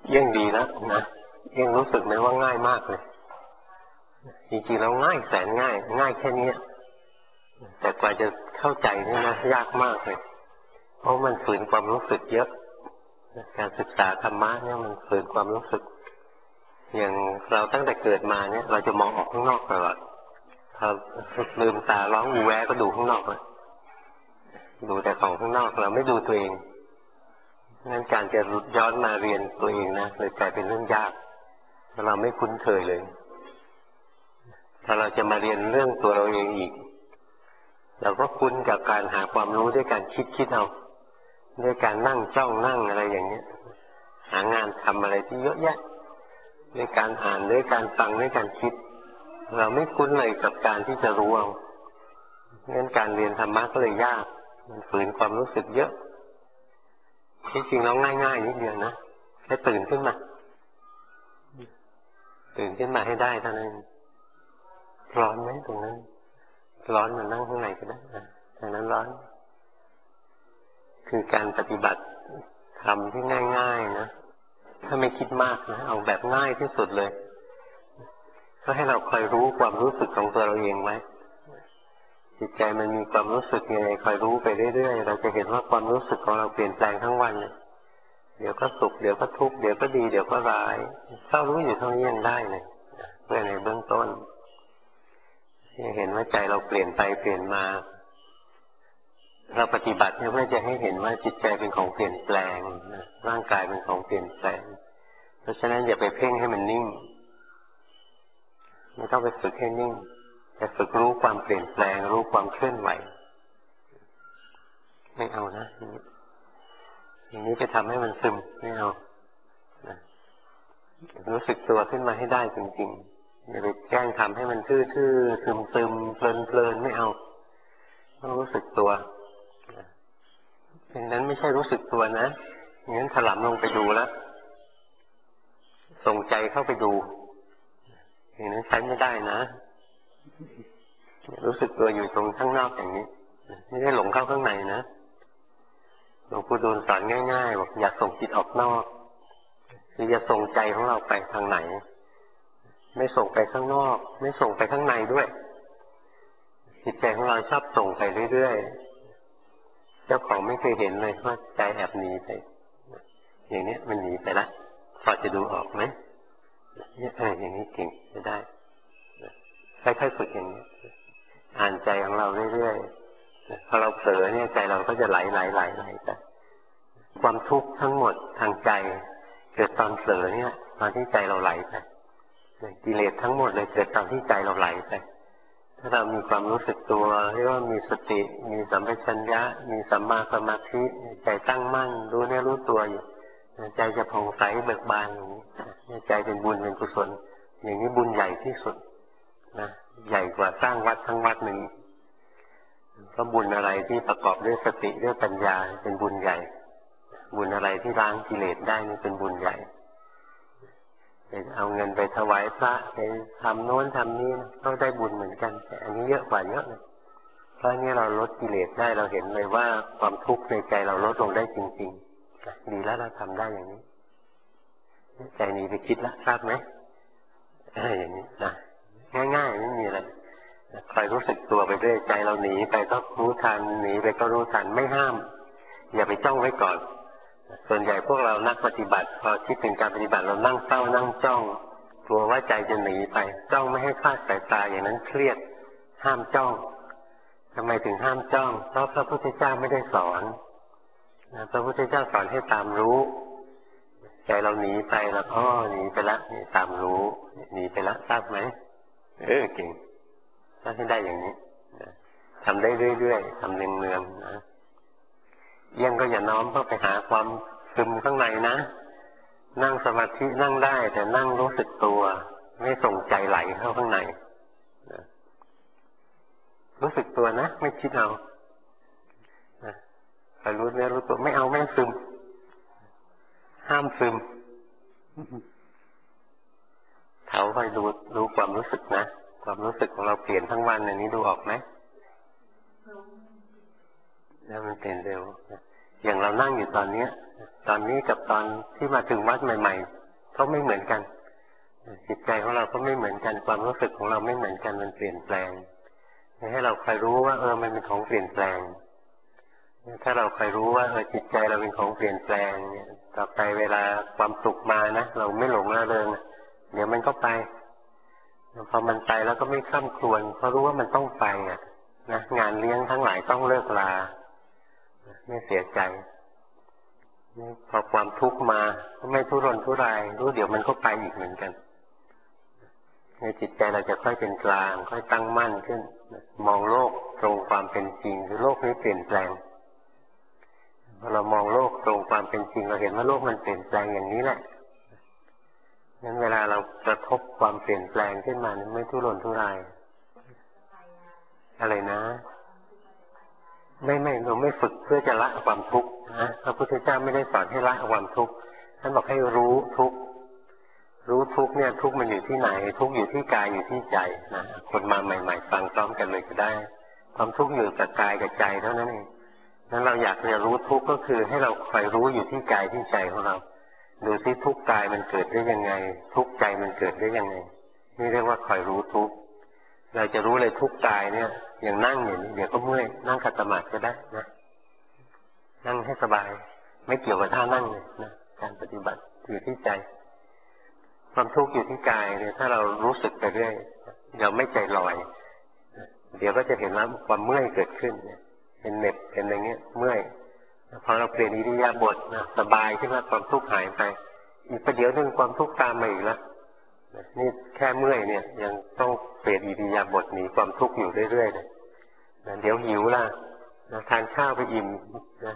ยิ่งดีแล้วนะยิ่งรู้สึกไหมว่าง่ายมากเลยจริงๆแล้วง่ายแสนง่ายง่ายแค่นี้แต่กว่าจะเข้าใจนี่นะยากมากเลยเพราะมันฝืนความรู้สึกเยอะการศึกษาธรรมะเนี่ยมันฝืนความรู้สึกอย่างเราตั้งแต่เกิดมาเนี่ยเราจะมองออกข้างนอกตลอดพอลืมตาร้องอูแวก็ดูข้างนอกเลยดูแต่ของข้างนอกเราไม่ดูตัวเองงั้นการจะย้อนมาเรียนตัวเองนะเลยกลายเป็นเรื่องยากเพราะเราไม่คุ้นเคยเลยถ้าเราจะมาเรียนเรื่องตัวเราเองอีกเราก็คุ้นกับการหาความรู้ด้วยการคิดเอาด้วยการนั่งจ้องนั่งอะไรอย่างนี้หางานทำอะไรที่เยอะแยะด้วยการอ่านด้วยการฟังด้วยการคิดเราไม่คุ้นเลยกับการที่จะรู้เอางั้นการเรียนธรรมะก็เลยยากมันฝืนความรู้สึกเยอะที่จริงแล้วง่ายๆนิดเดียวนะแค่ตื่นขึ้นมาให้ได้เท่านั้นร้อนไหมตรงนั้นร้อนมานั่งข้างในก็ได้นะทางนั้นร้อนคือการปฏิบัติธรรมที่ง่ายๆนะถ้าไม่คิดมากนะเอาแบบง่ายที่สุดเลยก็ให้เราคอยรู้ความรู้สึกของตัวเราเองไว้จิตใจมันมีความรู้สึกยังไงคอยรู้ไปเรื่อยๆเราจะเห็นว่าความรู้สึกของเราเปลี่ยนแปลงทั้งวันเลยเดี๋ยวก็สุขเดี๋ยวก็ทุกข์เดี๋ยวก็ดีเดี๋ยวก็ร้ายถ้ารู้อยู่เท่านี้ยังได้เลยเพื่อในเบื้องต้นเห็นว่าใจเราเปลี่ยนไปเปลี่ยนมาเราปฏิบัติเพื่อจะให้เห็นว่าจิตใจเป็นของเปลี่ยนแปลงร่างกายเป็นของเปลี่ยนแปลงเพราะฉะนั้นอย่าไปเพ่งให้มันนิ่งไม่ต้องไปฝึกให้นิ่งแต่ฝึกรู้ความเปลี่ยนแปลงรู้ความเคลื่อนไหวไม่เอานะอย่างนี้จะทำให้มันซึมไม่เอารู้สึกตัวขึ้นมาให้ได้จริงๆอย่าไปแกล้งทำให้มันทื่อๆซึมๆเพลินๆไม่เอาต้องรู้สึกตัวอย่างนั้นไม่ใช่รู้สึกตัวนะอย่างนั้นถลำลงไปดูแล้วส่งใจเข้าไปดูอย่างนั้นใช้ไม่ได้นะรู้สึกตัวอยู่ตรงข้างนอกอย่างนี้ไม่ได้หลงเข้าข้างในนะหลวงปู่ดูลสอนง่ายๆบอกอย่าส่งจิตออกนอกคืออย่าส่งใจของเราไปทางไหนไม่ส่งไปข้างนอกไม่ส่งไปข้างในด้วยจิตใจของเราชอบส่งไปเรื่อยๆเจ้าของไม่เคยเห็นเลยว่าใจแอบหนีไปอย่างนี้มันหนีไปละพอจะดูออกไหมอย่างนี้เก่งจะได้ค่อยๆฝึกอย่างนี้อ่านใจของเราเรื่อยๆพอเราเผลอเนี่ยใจเราก็จะไหลไปความทุกข์ทั้งหมดทางใจเกิดตอนเผลอเนี่ยตอนที่ใจเราไหลไปกิเลสทั้งหมดเลยเกิดตอนที่ใจเราไหลไปถ้าเรามีความรู้สึกตัวเรียกว่ามีสติมีสัมปชัญญะมีสัมมาสมาธิใจตั้งมั่นรู้เนื้อรู้ตัวอยู่ใจจะผ่องใสเบิกบานอย่างนี้ใจเป็นบุญเป็นกุศลอย่างนี้บุญใหญ่ที่สุดนะใหญ่กว่าสร้างวัดทั้งวัดหนึ่งก็บุญอะไรที่ประกอบด้วยสติด้วยปัญญาเป็นบุญใหญ่บุญอะไรที่ล้างกิเลสได้นี่เป็นบุญใหญ่เอาเงินไปถวายพระไปทำโน้นทำนี้ก็ได้บุญเหมือนกันแต่อันนี้เยอะกว่าเยอะเลยเพราะนี่เราลดกิเลสได้เราเห็นเลยว่าความทุกข์ในใจเราลดลงได้จริงๆดีแล้วเราทำได้อย่างนี้ใจหนีไปคิดแล้วทราบไหมอย่างนี้นะง่ายๆไม่มีอะไรคอยรู้สึกตัวไปเรื่อยใจเราหนีไปก็รู้ทันหนีไปก็รู้ทันไม่ห้ามอย่าไปจ้องไว้ก่อนส่วนใหญ่พวกเรานักปฏิบัติพอคิดถึงการปฏิบัติเรานั่งเฝ้านั่งจ้องกลัวว่าใจจะหนีไปจ้องไม่ให้คลาดสายตาอย่างนั้นเครียดห้ามจ้องทำไมถึงห้ามจ้องเพราะพระพุทธเจ้าไม่ได้สอนพระพุทธเจ้าสอนให้ตามรู้ใจเราหนีไปแล้วหนีไปละนี่ตามรู้หนีไปละทราบไหมเก่งถ้าให้ได้อย่างนี้ทำได้เรื่อยๆทำเนืองๆนะยังก็อย่าน้อมเข้าไปหาความซึมข้างในนะนั่งสมาธินั่งได้แต่นั่งรู้สึกตัวไม่ส่งใจไหลเข้าข้างในรู้สึกตัวนะไม่คิดเอาไปรู้เนื้อรู้ตัวไม่เอาไม่ซึมห้ามซึมเขาไปดูความรู้สึกนะความรู้สึกของเราเปลี่ยนทั้งวันอันนี้ดูออกไหมแล้วมันเปลี่ยนเร็วอย่างเรานั่งอยู่ตอนนี้ตอนนี้กับตอนที่มาถึงวัดใหม่ๆเขาไม่เหมือนกันจิตใจของเราก็ไม่เหมือนกันความรู้สึกของเราไม่เหมือนกันมันเปลี่ยนแปลงให้เราคอยรู้ว่ามันเป็นของเปลี่ยนแปลงถ้าเราคอยรู้ว่าจิตใจเราเป็นของเปลี่ยนแปลงเนี่ยต่อไปเวลาความสุขมานะเราไม่หลงระเริงเดี๋ยวมันก็ไปพอมันไปแล้วก็ไม่คร่ำครวญเพราะรู้ว่ามันต้องไปนะงานเลี้ยงทั้งหลายต้องเลิกลาไม่เสียใจพอความทุกข์มาก็ไม่ทุรนทุรายรู้เดี๋ยวมันก็ไปอีกเหมือนกันในจิตใจเราจะค่อยเป็นกลางค่อยตั้งมั่นขึ้นมองโลกตรงความเป็นจริงคือโลกนี้เปลี่ยนแปลงพอเรามองโลกตรงความเป็นจริงเราเห็นว่าโลกมันเปลี่ยนแปลงอย่างนี้แหละงั้นเวลาเรากระทบความเปลี่ยนแปลงขึ้นมาไม่ทุรนทุรายอะไรนะไม่เราไม่ฝึกเพื่อจะละความทุกข์นะพระพุทธเจ้าไม่ได้สอนให้ละความทุกข์ท่านบอกให้รู้ทุกข์รู้ทุกข์เนี่ยทุกข์มันอยู่ที่ไหนทุกข์อยู่ที่กายอยู่ที่ใจนะคนมาใหม่ๆฟังพร้อมกันเลยก็ได้ความทุกข์อยู่กับกายกับใจเท่านั้นเองนั้นเราอยากจะรู้ทุกข์ก็คือให้เราคอยรู้อยู่ที่กายที่ใจของเราดูที่ทุกข์กายมันเกิดได้ยังไงทุกข์ใจมันเกิดได้ยังไงนี่เรียกว่าคอยรู้ทุกข์เราจะรู้เลยทุกข์กายเนี่ยอย่างนั่งอยู่เดี๋ยวก็เมื่อยนั่งขัดสมาธิก็ได้นะนั่งให้สบายไม่เกี่ยวกับท่านั่งเลยนะการปฏิบัติอยู่ที่ใจความทุกข์อยู่ที่กายเนี่ยถ้าเรารู้สึกไปเรื่อยเราไม่ใจลอยเดี๋ยวก็จะเห็นว่าความเมื่อยเกิดขึ้นเป็นเหน็บเป็นอะไรเงี้ยเมื่อยพอเราเปลี่ยนอิริยาบถนะสบายขึ้นมาความทุกข์หายไปอีกประเดี๋ยวนึงความทุกข์ตามมาอีกแล้วนี่แค่เมื่อยเนี่ยยังต้องเปลี่ยนอิริยาบถหนีความทุกข์อยู่เรื่อยๆเลยเดี๋ยวหิวล่ะทานข้าวไปอิ่มนะ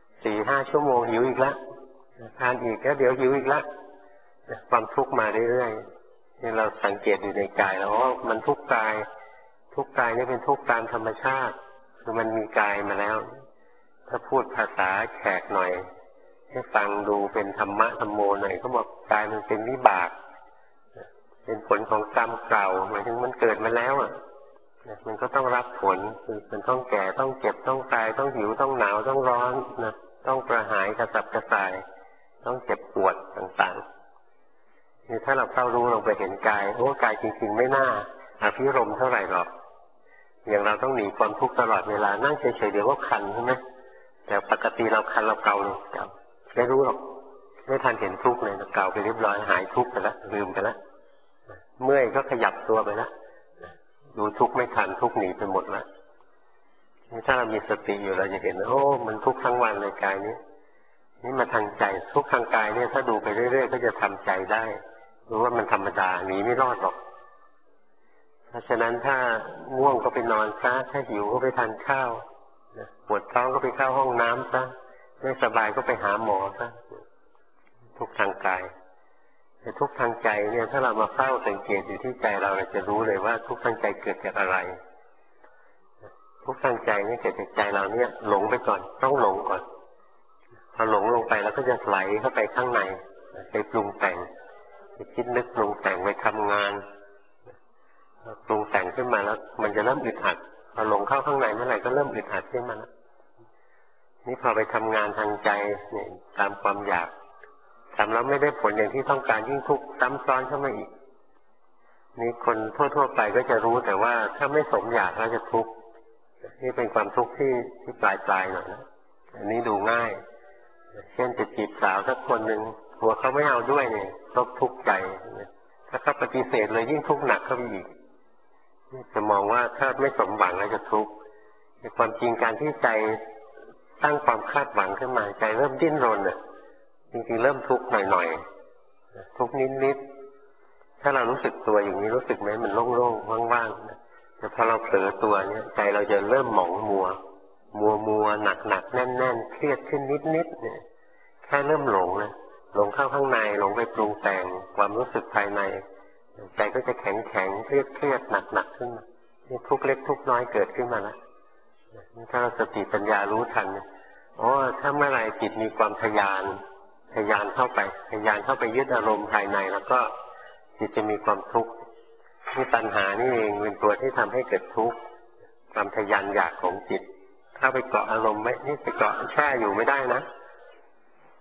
4-5 ชั่วโมงหิวอีกแล้วทานอีกแล้วเดี๋ยวหิวอีกแล้วความทุกข์มาเรื่อยๆนี่เราสังเกตอยู่ในกายแล้วมันทุกข์กายทุกข์กายนี่เป็นทุกข์ตามธรรมชาติคือมันมีกายมาแล้วถ้าพูดภาษาแขกหน่อยให้ฟังดูเป็นธรรมะธรรมโมหน่อยก็บอกกายมันเป็นวิบากเป็นผลของกรรมเก่าหมายถึงมันเกิดมาแล้วมันก็ต้องรับผลคือมันต้องแก่ต้องเจ็บต้องตายต้องหิวต้องหนาวต้องร้อนนะต้องกระหายกระสับกระส่ายต้องเจ็บปวดต่างๆนี่ถ้าเราเข้ารู้ลงไปเห็นกายกายจริงๆไม่น่าอภิรมย์เท่าไหร่หรอกอย่างเราต้องหนีความทุกข์ตลอดเวลานั่งเฉยๆเดี๋ยวก็คันใช่ไหมแต่ปกติเราคันเราเกาเลยไม่รู้หรอกไม่ทันเห็นทุกข์เลยเกาไปเรียบร้อยหายทุกข์ไปแล้วลืมไปแล้วเมื่อยก็ขยับตัวไปแล้วดูทุกข์ไม่ทันทุกข์หนีไปหมดแล้วนี่ถ้าเรามีสติอยู่เราจะเห็นมันทุกข์ทั้งวันเลยกายนี้นี่มาทางใจทุกข์ทางกายเนี่ยถ้าดูไปเรื่อยๆก็จะทำใจได้รู้ว่ามันธรรมดาหนีไม่รอดหรอกเพราะฉะนั้นถ้าง่วงก็ไปนอนซะถ้าหิวก็ไปทานข้าวปวดท้องก็ไปเข้าห้องน้ำซะไม่สบายก็ไปหาหมอซะทุกข์ทางกายแต่ทุกข์ทางใจเนี่ยถ้าเรามาเฝ้าสังเกตอยู่ที่ใจเราจะรู้เลยว่าทุกข์ทางใจเกิดจากอะไรทุกข์ทางใจนี่เกิดจากใจเราเนี่ยหลงไปก่อนต้องหลงก่อนพอหลงลงไปแล้วก็จะไหลเข้าไปข้างในไปปรุงแต่งไปคิดนึกปรุงแต่งไปทำงานปรุงแต่งขึ้นมาแล้วมันจะเริ่มอึดอัดพอหลงเข้าข้างในเมื่อไหร่ก็เริ่มอึดอัดขึ้นมาแล้วนี่พอไปทำงานทางใจเนี่ยตามความอยากทำแล้วไม่ได้ผลอย่างที่ต้องการยิ่งทุกข์ซ้ำซ้อนเข้ามาอีกนี่คนทั่วๆไปก็จะรู้แต่ว่าถ้าไม่สมอยากแล้วจะทุกข์นี่เป็นความทุกข์ที่ปลายหน่อยนะอันนี้ดูง่ายเช่นจะจีบสาวสักคนหนึ่งหัวเขาไม่เอาด้วยเนี่ยก็ทุกข์ใจถ้าเขาปฏิเสธเลยยิ่งทุกข์หนักเข้าไปอีกจะมองว่าถ้าไม่สมหวังแล้วจะทุกข์ในความจริงการที่ใจตั้งความคาดหวังขึ้นมาใจเริ่มดิ้นรนจริงๆเริ่มทุกข์หน่อยๆทุกข์นิดๆถ้าเรารู้สึกตัวอย่างนี้รู้สึกไหมมันโล่งๆว่างๆแต่พอเราเผลอตัวเนี่ยใจเราจะเริ่มหมองมัวหนักแน่นเครียดขึ้นนิดๆเนี่ยแค่เริ่มหลงนะหลงเข้าข้างในหลงไปปรุงแต่งความรู้สึกภายในใจก็จะแข็งเครียดหนักขึ้นมาทุกเล็กทุกน้อยเกิดขึ้นมาแล้วถ้าเราสติปัญญารู้ทันถ้าเมื่อไหร่จิตมีความทะยานเข้าไปยึดอารมณ์ภายในแล้วก็จิตจะมีความทุกข์ที่ตัณหานี่เองเป็นตัวที่ทำให้เกิดทุกข์ความทะยานอยากของจิตถ้าไปเกาะอารมณ์ไม่นี่ไปเกาะแช่อยู่ไม่ได้นะ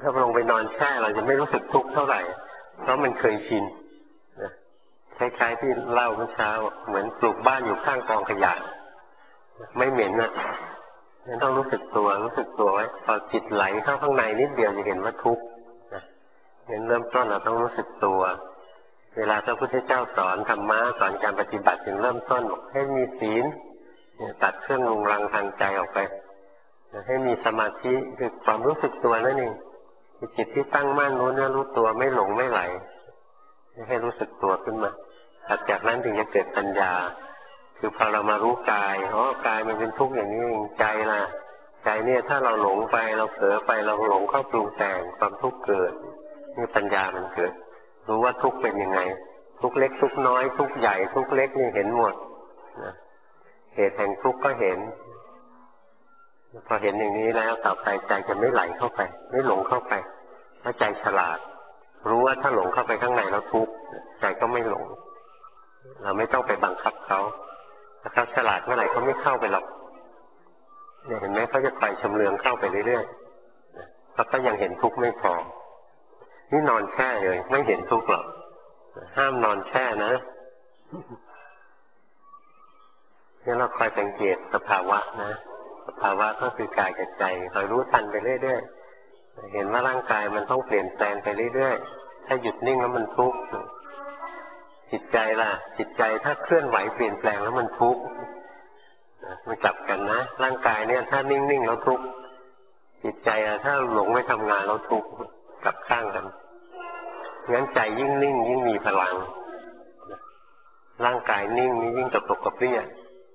ถ้าลงไปนอนแช่เราจะไม่รู้สึกทุกข์เท่าไหร่เพราะมันเคยชินคล้ายๆที่เล่าเมื่อเช้าเหมือนปลูกบ้านอยู่ข้างกองขยะไม่เหม็นนะนั่นต้องรู้สึกตัวไว้พอจิตไหลเข้าข้างในนิดเดียวจะเห็นว่าทุกข์งั้นเริ่มต้นเราต้องรู้สึกตัวเวลาพระพุทธเจ้าสอนธรรมะสอนการปฏิบัติถึงเริ่มต้นบอกให้มีศีลตัดเครื่องรุงรังทางใจออกไปให้มีสมาธิคือความรู้สึกตัวนั่นเองจิตที่ตั้งมั่นรู้เนื้อรู้ตัวไม่หลงไม่ไหลให้รู้สึกตัวขึ้นมาถัดจากนั้นถึงจะเกิดปัญญาคือพอเรามารู้กายกายมันเป็นทุกข์อย่างนี้เองใจล่ะใจเนี่ยถ้าเราหลงไปเราเผลอไปเราหลงเข้าปรุงแต่งความทุกข์เกิดนี่ปัญญามันเกิดรู้ว่าทุกข์เป็นยังไงทุกข์เล็กทุกข์น้อยทุกข์ใหญ่ทุกข์เล็กนี่เห็นหมดนะเหตุแห่งทุกข์ก็เห็นพอเห็นอย่างนี้แล้วต่อไปใจจะไม่ไหลเข้าไปไม่หลงเข้าไปถ้าใจฉลาดรู้ว่าถ้าหลงเข้าไปข้างในแล้วทุกข์ใจก็ไม่หลงเราไม่ต้องไปบังคับเขาถ้าเขาฉลาดเมื่อไหร่เขาไม่เข้าไปหรอกเนี่ยเห็นไหมเขาจะคอยชำเลืองเข้าไปเรื่อยๆเพราะเขายังเห็นทุกข์ไม่พอนี่นอนแช่เลยไม่เห็นทุกข์หรอกห้ามนอนแช่นะนี่เราคอยสังเกตสภาวะนะสภาวะก็คือกายกับใจคอยรู้ทันไปเรื่อยๆเห็นว่าร่างกายมันต้องเปลี่ยนแปลงไปเรื่อยๆถ้าหยุดนิ่งแล้วมันทุกข์จิตใจล่ะจิตใจถ้าเคลื่อนไหวเปลี่ยนแปลงแล้วมันทุกข์มันกลับกันนะร่างกายเนี่ยถ้านิ่งๆแล้วทุกข์จิตใจถ้าหลงไม่ทำงานแล้วทุกข์กลับข้างกันงั้นใจยิ่งนิ่งยิ่งมีพลังร่างกายนิ่งนี่ยิ่งกระปกกระเปรี้ย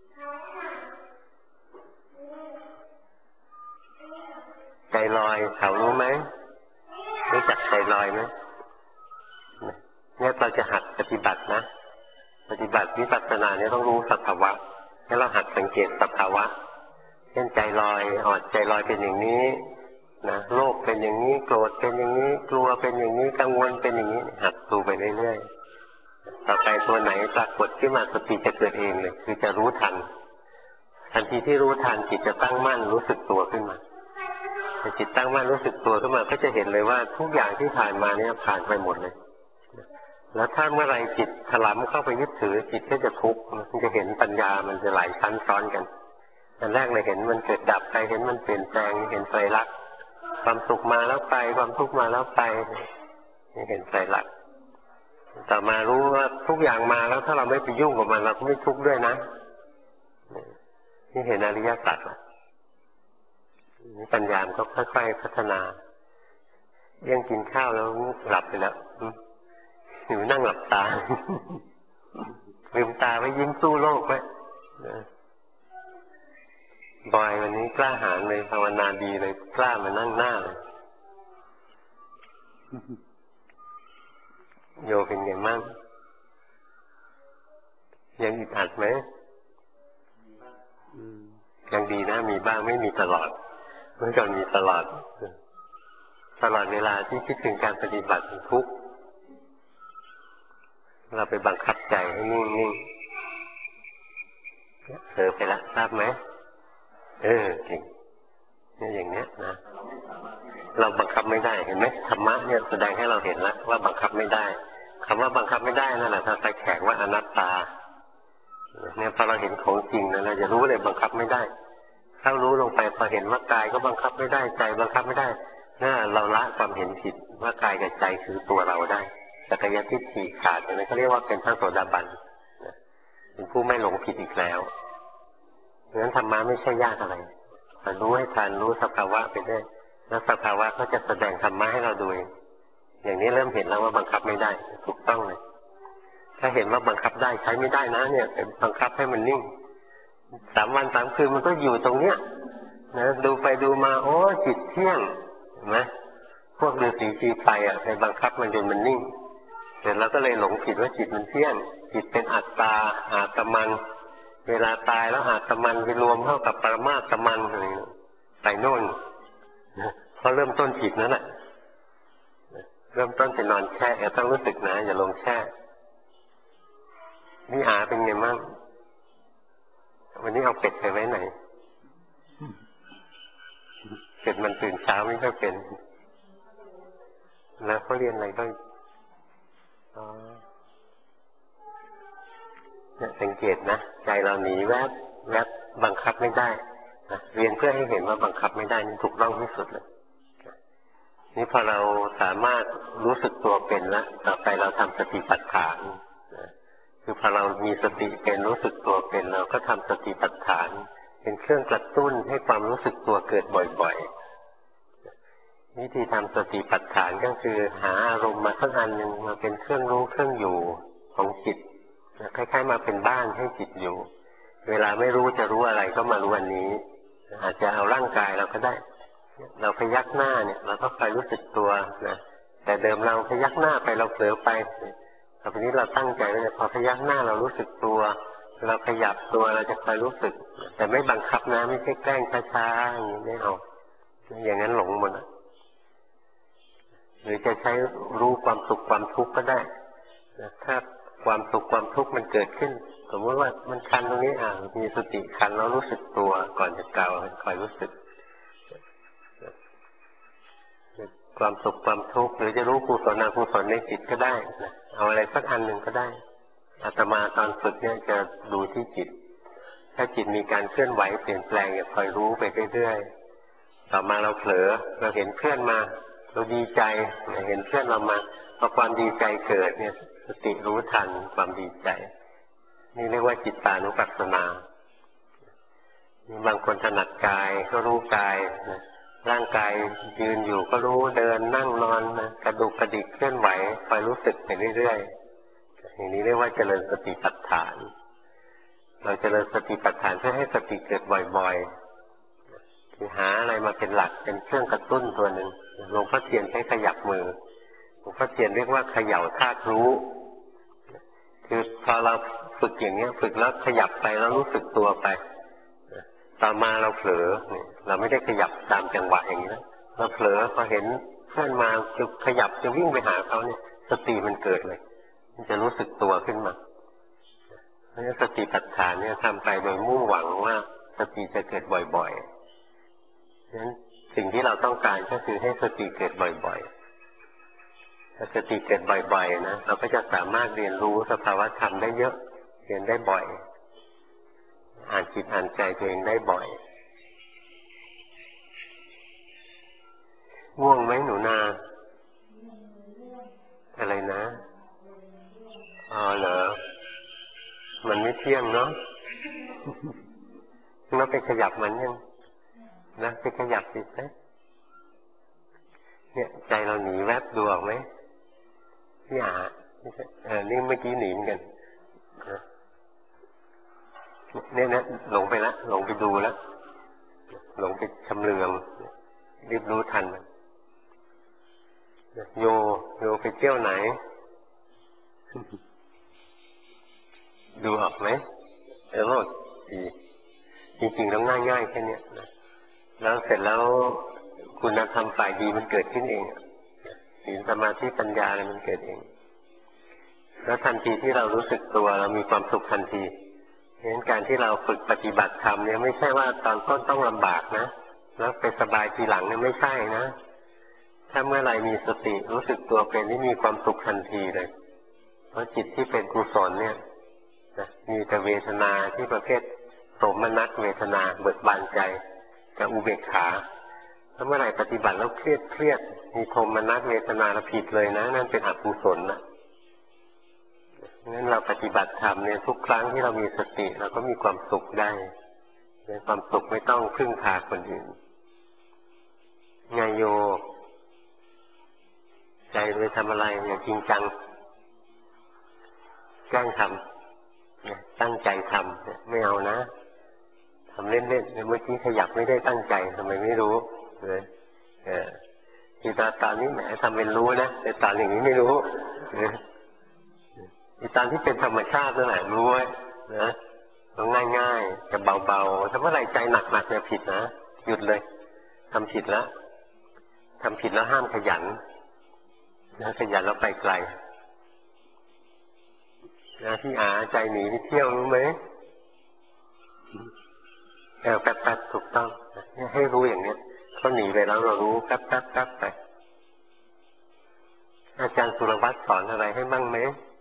ใจลอยเขารู้ไหมรู้จักใจลอยไหมเนี่ยเราจะหัดปฏิบัตินะปฏิบัติวิปัสสนาเนี่ยต้องรู้สภาวะให้เราหัดสังเกตสภาวะเช่นใจลอยใจลอยเป็นอย่างนี้นะโลภเป็นอย่างนี้โกรธเป็นอย่างนี้กลัวเป็นอย่างนี้กังวลเป็นอย่างนี้หัดดูไปเรื่อยๆต่อไปตัวไหนปรากฏขึ้นมาสติจะเกิดเองเลยคือจะรู้ทันทันทีที่รู้ทันจิตจะตั้งมั่นรู้สึกตัวขึ้นมาแต่จิตตั้งมั่นรู้สึกตัวขึ้นมาก็จะเห็นเลยว่าทุกอย่างที่ผ่านมาเนี่ยผ่านไปหมดเลยแล้วถ้าเมื่อไรจิตถลำเข้าไปยึดถือจิตก็จะทุกข์มันจะเห็นปัญญามันจะหลายชั้นซ้อนกันอันแรกเลยเห็นมันเกิดดับไปเห็นมันเปลี่ยนแปลงเห็นไตรลักษณ์ความสุขมาแล้วไปความทุกข์มาแล้วไปนี่เห็นไตรลักษณ์ต่อมารู้ว่าทุกอย่างมาแล้วถ้าเราไม่ไปยุ่งกับมันเราก็ไม่ทุกข์ด้วยนะนี่เห็นอริยสัจนี่ปัญญาก็ค่อยๆพัฒนายังกินข้าวแล้วหลับไปแล้วหิวนั่งหลับตาลืมตาไว้ยิ้มสู้โลกไว้บอยวันนี้กล้าหาญเลยภาวนาดีเลยกล้ามานั่งหน้าเลยโยเป็นไงมั่งยังอึดอัดไหมยังดีนะมีบ้างไม่มีตลอดเมื่อก่อนมีตลอดเวลาที่คิดถึงการปฏิบัติทุกข์เราไปบังคับใจให้นิ่งๆเผลอไปแล้วทราบไหมจริงเนี่ยอย่างเนี้ยนะเราบังคับไม่ได้เห็นไหมธรรมะเนี่ยแสดงให้เราเห็นแล้วว่าบังคับไม่ได้คำว่าบังคับไม่ได้นั่นแหละถ้าใส่แขกว่าอนัตตาเนี่ยพอเราเห็นของจริงนะเราจะรู้เลยบังคับไม่ได้ถ้ารู้ลงไปพอเห็นว่ากายก็บังคับไม่ได้ใจบังคับไม่ได้น่าเราละความเห็นผิดว่ากายกับใจคือตัวเราได้สักยทิฏฐิขาดอย่างนั้นเขาเรียกว่าเป็นพระโสดาบันเป็นผู้ไม่หลงผิดอีกแล้วเพราะฉะนั้นธรรมะไม่ใช่ยากอะไรแต่รู้ให้ทันรู้สภาวะไปได้แล้วสภาวะก็จะแสดงธรรมะให้เราดูเองอย่างนี้เริ่มเห็นแล้วว่าบังคับไม่ได้ถูกต้องเลยถ้าเห็นว่าบังคับได้ใช้ไม่ได้นะเนี่ยเป็นบังคับให้มันนิ่ง3 วัน 3 คืนมันก็อยู่ตรงเนี้ยนะดูไปดูมาโอ้จิตเที่ยงเห็นไหมพวกฤาษีชีไฟไปบังคับมันจนมันนิ่งเสร็จแล้วก็เลยหลงผิดว่าจิตมันเที่ยงจิตเป็นอัตตาอาตมันเวลาตายแล้วอาตมันไปรวมเข้ากับปรมาตมันอะไรไปโน่นเพราะเริ่มต้นผิดนั่นแหละเริ่มต้นจะนอนแช่ต้องรู้สึกนะอย่าลงแช่นี่เป็นไงมั่งวันนี้เอาเป็ดไปไว้ไหนเป็ดมันตื่นเช้าไม่ค่อยเป็นแล้วเขาเรียนอะไรก็เนี่ยสังเกตนะใจเราหนีแวบแวบบังคับไม่ได้นะเรียนเพื่อให้เห็นว่าบังคับไม่ได้นี่ถูกต้องที่สุดเลยนี่พอเราสามารถรู้สึกตัวเป็นแล้วต่อไปเราทำสติปัฏฐานนะคือพอเรามีสติเป็นรู้สึกตัวเป็นเราก็ทำสติปัฏฐานเป็นเครื่องกระตุ้นให้ความรู้สึกตัวเกิดบ่อยๆวิธีทำสติปัฏฐานก็คือหาอารมณ์มาสักอันหนึ่งมาเป็นเครื่องรู้เครื่องอยู่ของจิตคล้ายๆมาเป็นบ้านให้จิตอยู่เวลาไม่รู้จะรู้อะไรก็มารู้อันนี้อาจจะเอาร่างกายเราก็ได้เราพยักหน้าเนี่ยเราก็คอยรู้สึกตัวนะแต่เดิมเราพยักหน้าไปเราเผลอไปแต่ทีนี้เราตั้งใจไว้พอพยักหน้าเรารู้สึกตัวเราขยับตัวเราจะคอยรู้สึกแต่ไม่บังคับนะไม่ใช่แกล้งช้าๆอย่างนี้ไม่เอาอย่างนั้นหลงหมดหรือจะใช้รู้ความสุขความทุกข์ก็ได้ถ้าความสุขความทุกข์มันเกิดขึ้นสมมติว่ามันคันตรงนี้มีสติคันแล้วรู้สึกตัวก่อนจะเกาคอยรู้สึกความสุขความทุกข์หรือจะรู้กุศลอกุศลในจิตก็ได้นะเอาอะไรสักอันหนึ่งก็ได้อาตมาตอนฝึกเนี่ยจะดูที่จิตถ้าจิตมีการเคลื่อนไหวเปลี่ยนแปลงจะคอยรู้ไปเรื่อยๆต่อมาเราเผลอเราเห็นเพื่อนมาเราดีใจเห็นเพื่อนเรามาพอความดีใจเกิดเนี่ยสติรู้ทันความดีใจนี่เรียกว่าจิตตานุปัสสนาบางคนถนัดกายก็รู้กายนะร่างกายยืนอยู่ก็รู้เดินนั่งนอนนะกระดุกกระดิกเคลื่อนไหวคอยรู้สึกไปเรื่อยๆอย่างนี้เรียกว่าเจริญสติปัฏฐานเราเจริญสติปัฏฐานเพื่อให้สติเกิดบ่อยๆคือหาอะไรมาเป็นหลักเป็นเครื่องกระตุ้นตัวหนึ่งหลวงพ่อเทียนใช้ขยับมือหลวงพ่อเทียนเรียกว่าเขย่าธาตุรู้คือพอเราฝึกอย่างนี้ฝึกแล้วขยับไปแล้วรู้สึกตัวไปต่อมาเราเผลอเราไม่ได้ขยับตามจังหวะอย่างนี้นะเราเผลอพอเห็นเพื่อนมาจะขยับจะวิ่งไปหาเขาเนี่ยสติมันเกิดเลยมันจะรู้สึกตัวขึ้นมาเพราะฉะนั้นสติปัฏฐานเนี่ยทำไปโดยมุ่งหวังว่าสติจะเกิดบ่อยๆเพราะฉะนั้นสิ่งที่เราต้องการก็คือให้สติเกิดบ่อยๆถ้าสติเกิดบ่อยๆนะเราก็จะสามารถเรียนรู้สภาวะธรรมได้เยอะเรียนได้บ่อยอ่านจิตอ่านใจตัวเองได้บ่อยง่วงไหมหนูนาอะไรนะเหรอมันไม่เที่ยงเนาะเราไปขยับมันยังนะไปขยับสิเนี่ยใจเราหนีแวบดูออกไหมพี่นี่เมื่อกี้หนีกันเนี่ยนะหลงไปแล้วหลงไปดูแล้วหลงไปชำเลืองรีบรู้ทันมันโยไปเที่ยวไหนดูออกไหมว่าดีจริงๆต้องง่ายๆแค่นี้นะแล้วเสร็จแล้วคุณธรรมฝ่ายดีมันเกิดขึ้นเองศีลสมาธิปัญญาอะไรมันเกิดเองแล้วทันทีที่เรารู้สึกตัวเรามีความสุขทันทีเพราะฉะนั้นการที่เราฝึกปฏิบัติธรรมเนี่ยไม่ใช่ว่าตอนต้นต้องลำบากนะแล้วไปสบายทีหลังเนี่ยไม่ใช่นะถ้าเมื่อไหร่มีสติรู้สึกตัวเป็นนี่มีความสุขทันทีเลยเพราะจิตที่เป็นกุศลเนี่ยมีแต่เวทนาที่ประเภทโสมนัสเวทนาเบิกบานใจกับอุเบกขาถ้าเมื่อไหร่ปฏิบัติแล้วเครียดมีโทมนัสเวทนาแล้วผิดเลยนะนั่นเป็นอกุศลนะงั้นเราปฏิบัติธรรมเนี่ยทุกครั้งที่เรามีสติเราก็มีความสุขได้เป็นความสุขไม่ต้องพึ่งพาคนอื่นไงโยใจไปทำอะไรอย่างจริงจังแกล้งทำตั้งใจทำไม่เอานะทำเล่นๆเมื่อกี้ขยับไม่ได้ตั้งใจทำไมไม่รู้เลยทีตอนนี้แหมทำเป็นรู้นะแต่ตอนอย่างนี้ไม่รู้ตอนที่เป็นธรรมชาตินั่นแหละรู้ไว้นะต้องง่ายๆจะเบาๆถ้าเมื่อไรใจหนักๆเนี่ยผิดนะหยุดเลยทำผิดแล้วห้ามขยันนะขยันแล้วไปไกลนะพี่ใจหนีไปเที่ยวรู้ไหมแป๊บๆถูกต้องให้รู้อย่างเนี้ยเขาหนีไปแล้วเรารู้แป๊บไปอาจารย์สุรวัตรสอนอะไรให้บ้างไหม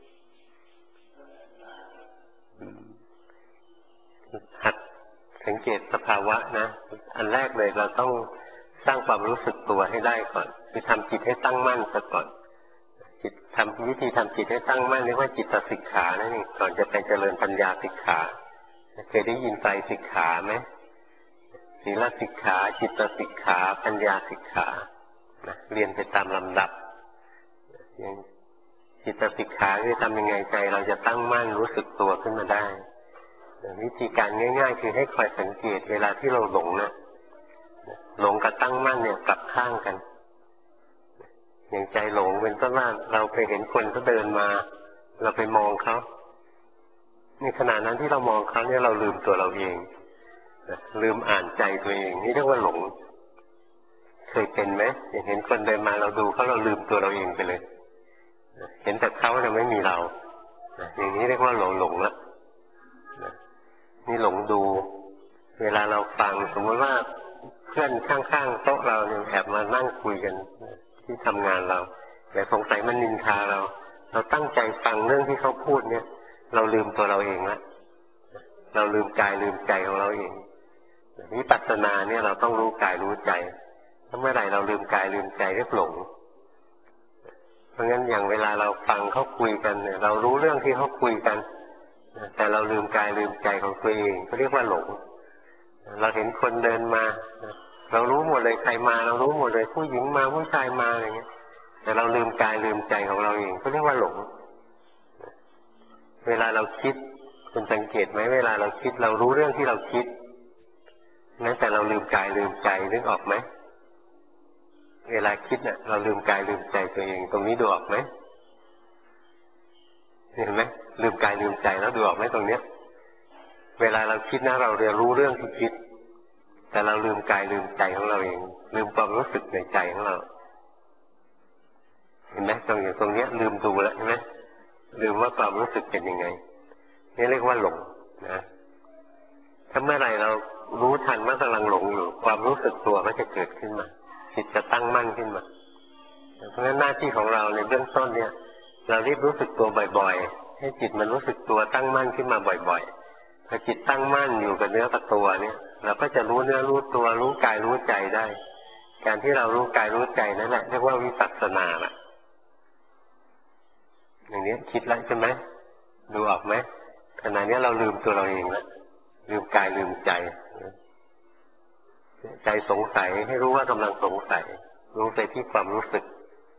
หัดสังเกตสภาวะนะอันแรกเลยเราต้องสร้างความรู้สึกตัวให้ได้ก่อนคือทำจิตให้ตั้งมั่นซะก่อนจิตทำวิธีทำจิตให้ตั้งมั่นเรียกว่าจิตสิกขานั่นเองก่อนจะไปเจริญปัญญาสิกขาเคยได้ยินไตรสิกขาไหมศีลสิกขาจิตสิกขาปัญญาสิกขาเรียนไปตามลำดับจิตสิกขาคือทำยังไงใจเราจะตั้งมั่นรู้สึกตัวขึ้นมาได้วิธีการง่ายๆคือให้คอยสังเกตเวลาที่เราหลงนะหลงกับตั้งมั่นเนี่ยกลับข้างกันอย่างใจหลงเป็นต้นว่าเราไปเห็นคนเขาเดินมาเราไปมองเขาในขณะนั้นที่เรามองเขาเนี่ยเราลืมตัวเราเองลืมอ่านใจตัวเองนี่เรียกว่าหลงเคยเป็นไหมอย่างเห็นคนเดินมาเราดูเขาเราลืมตัวเราเองไปเลยเห็นแต่เขาเนี่ยไม่มีเราอย่างนี้เรียกว่าหลงละนี่หลงดูเวลาเราฟังสมมติว่าเพื่อนข้างๆโต๊ะเราเนี่ยแอบมานั่งคุยกันที่ทำงานเราแต่สงสัยมันนินทาเราตั้งใจฟังเรื่องที่เขาพูดเนี่ยเราลืมตัวเราเองละเราลืมกายลืมใจของเราเองวิปัสสนาเนี่ยเราต้องรู้กายรู้ใจถ้าเมื่อไหร่เราลืมกายลืมใจเรียกหลงเพราะงั้นอย่างเวลาเราฟังเขาคุยกันเนี่ยเรารู้เรื่องที่เขาคุยกันแต่เราลืมกายลืมใจของตัวเองก็เรียกว่าหลงเราเห็นคนเดินมาเรารู้หมดเลยใครมาเรารู้หมดเลยผู้หญิงมาผู้ชายมาอะไรเงี้ยแต่เราลืมกายลืมใจของเราเองก็เรียกว่าหลงเวลาเราคิดคุณสังเกตไหมเวลาเราคิดเรารู้เรื่องที่เราคิดนั้นแต่เราลืมกายลืมใจนึกออกไหมเวลาคิดเนี่ยเราลืมกายลืมใจตัวเองตรงนี้ดูออกไหมเห็นไหมลืมกายลืมใจแล้วดูออกไหมตรงเนี้ยเวลาเราคิดนะเราเรียนรู้เรื่องที่คิดแต่เราลืมกายลืมใจของเราเองลืมความรู้สึกในใจของเราเห็นไหมตรงอย่างตรงเนี้ยลืมดูแล้วใช่ไหมลืมว่าความรู้สึกเป็นยังไงนี่เรียกว่าหลงนะถ้าเมื่อไหร่เรารู้ทันว่ากำลังหลงอยู่ความรู้สึกตัวก็จะเกิดขึ้นมาจิตจะตั้งมั่นขึ้นมาเพราะฉะนั้นหน้าที่ของเราในเบื้องต้นเนี่ยเรารีบรู้สึกตัวบ่อยๆให้จิตมันรู้สึกตัวตั้งมั่นขึ้นมาบ่อยๆพอจิตตั้งมั่นอยู่กับเนื้อกับตัวเนี่ยเราก็จะรู้เนื้อรู้ตัวรู้กายรู้ใจได้การที่เรารู้กายรู้ใจนั่นแหละเรียกว่าวิปัสสนาล่ะอย่างนี้คิดแล้วใช่ไหมดูออกไหมขณะนี้เราลืมตัวเราเองแล้วลืมกายลืมใจใจสงสัยให้รู้ว่ากำลังสงสัยรู้ไปที่ความรู้สึก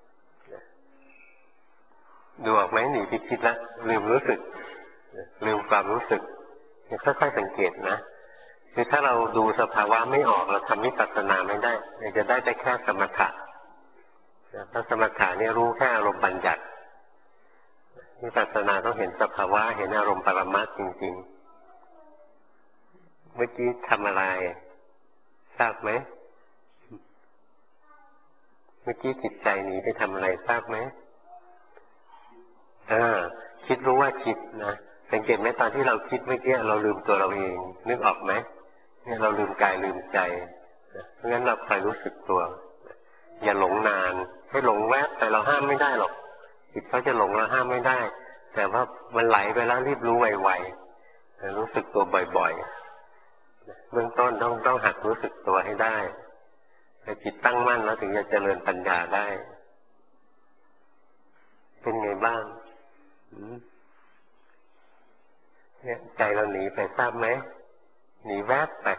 ดูออกไหมหนีไปคิดแล้วลืมรู้สึกลืมความรู้สึกค่อยๆสังเกตนะคือถ้าเราดูสภาวะไม่ออกเราทำวิปัสสนาไม่ได้จะได้แต่แค่สมถะถ้าสมถะเนี่ยรู้แค่อารมณ์บัญญัติวิปัสสนาต้องเห็นสภาวะเห็นอารมณ์ปรมัตถ์จริงๆเมื่อกี้ทำอะไรทราบไหมเมื่อกี้จิตใจหนีไปทำอะไรทราบไหมคิดรู้ว่าคิดนะสังเกตไหมตอนที่เราคิดเมื่อกี้เราลืมตัวเราเองนึกออกไหมเนี่ยเราลืมกายลืมใจเพราะงั้นเราคอยรู้สึกตัวอย่าหลงนานให้หลงแวบแต่เราห้ามไม่ได้หรอกจิตเขาจะหลงเราห้ามไม่ได้แต่ว่ามันไหลไปแล้วรีบรู้ไวๆรู้สึกตัวบ่อยๆเบื้องต้นต้องหัดรู้สึกตัวให้ได้แต่จิตตั้งมั่นแล้วถึงจะเจริญปัญญาได้เป็นไงบ้างเนี่ยใจเราหนีไปทราบไหมหนีแวบไป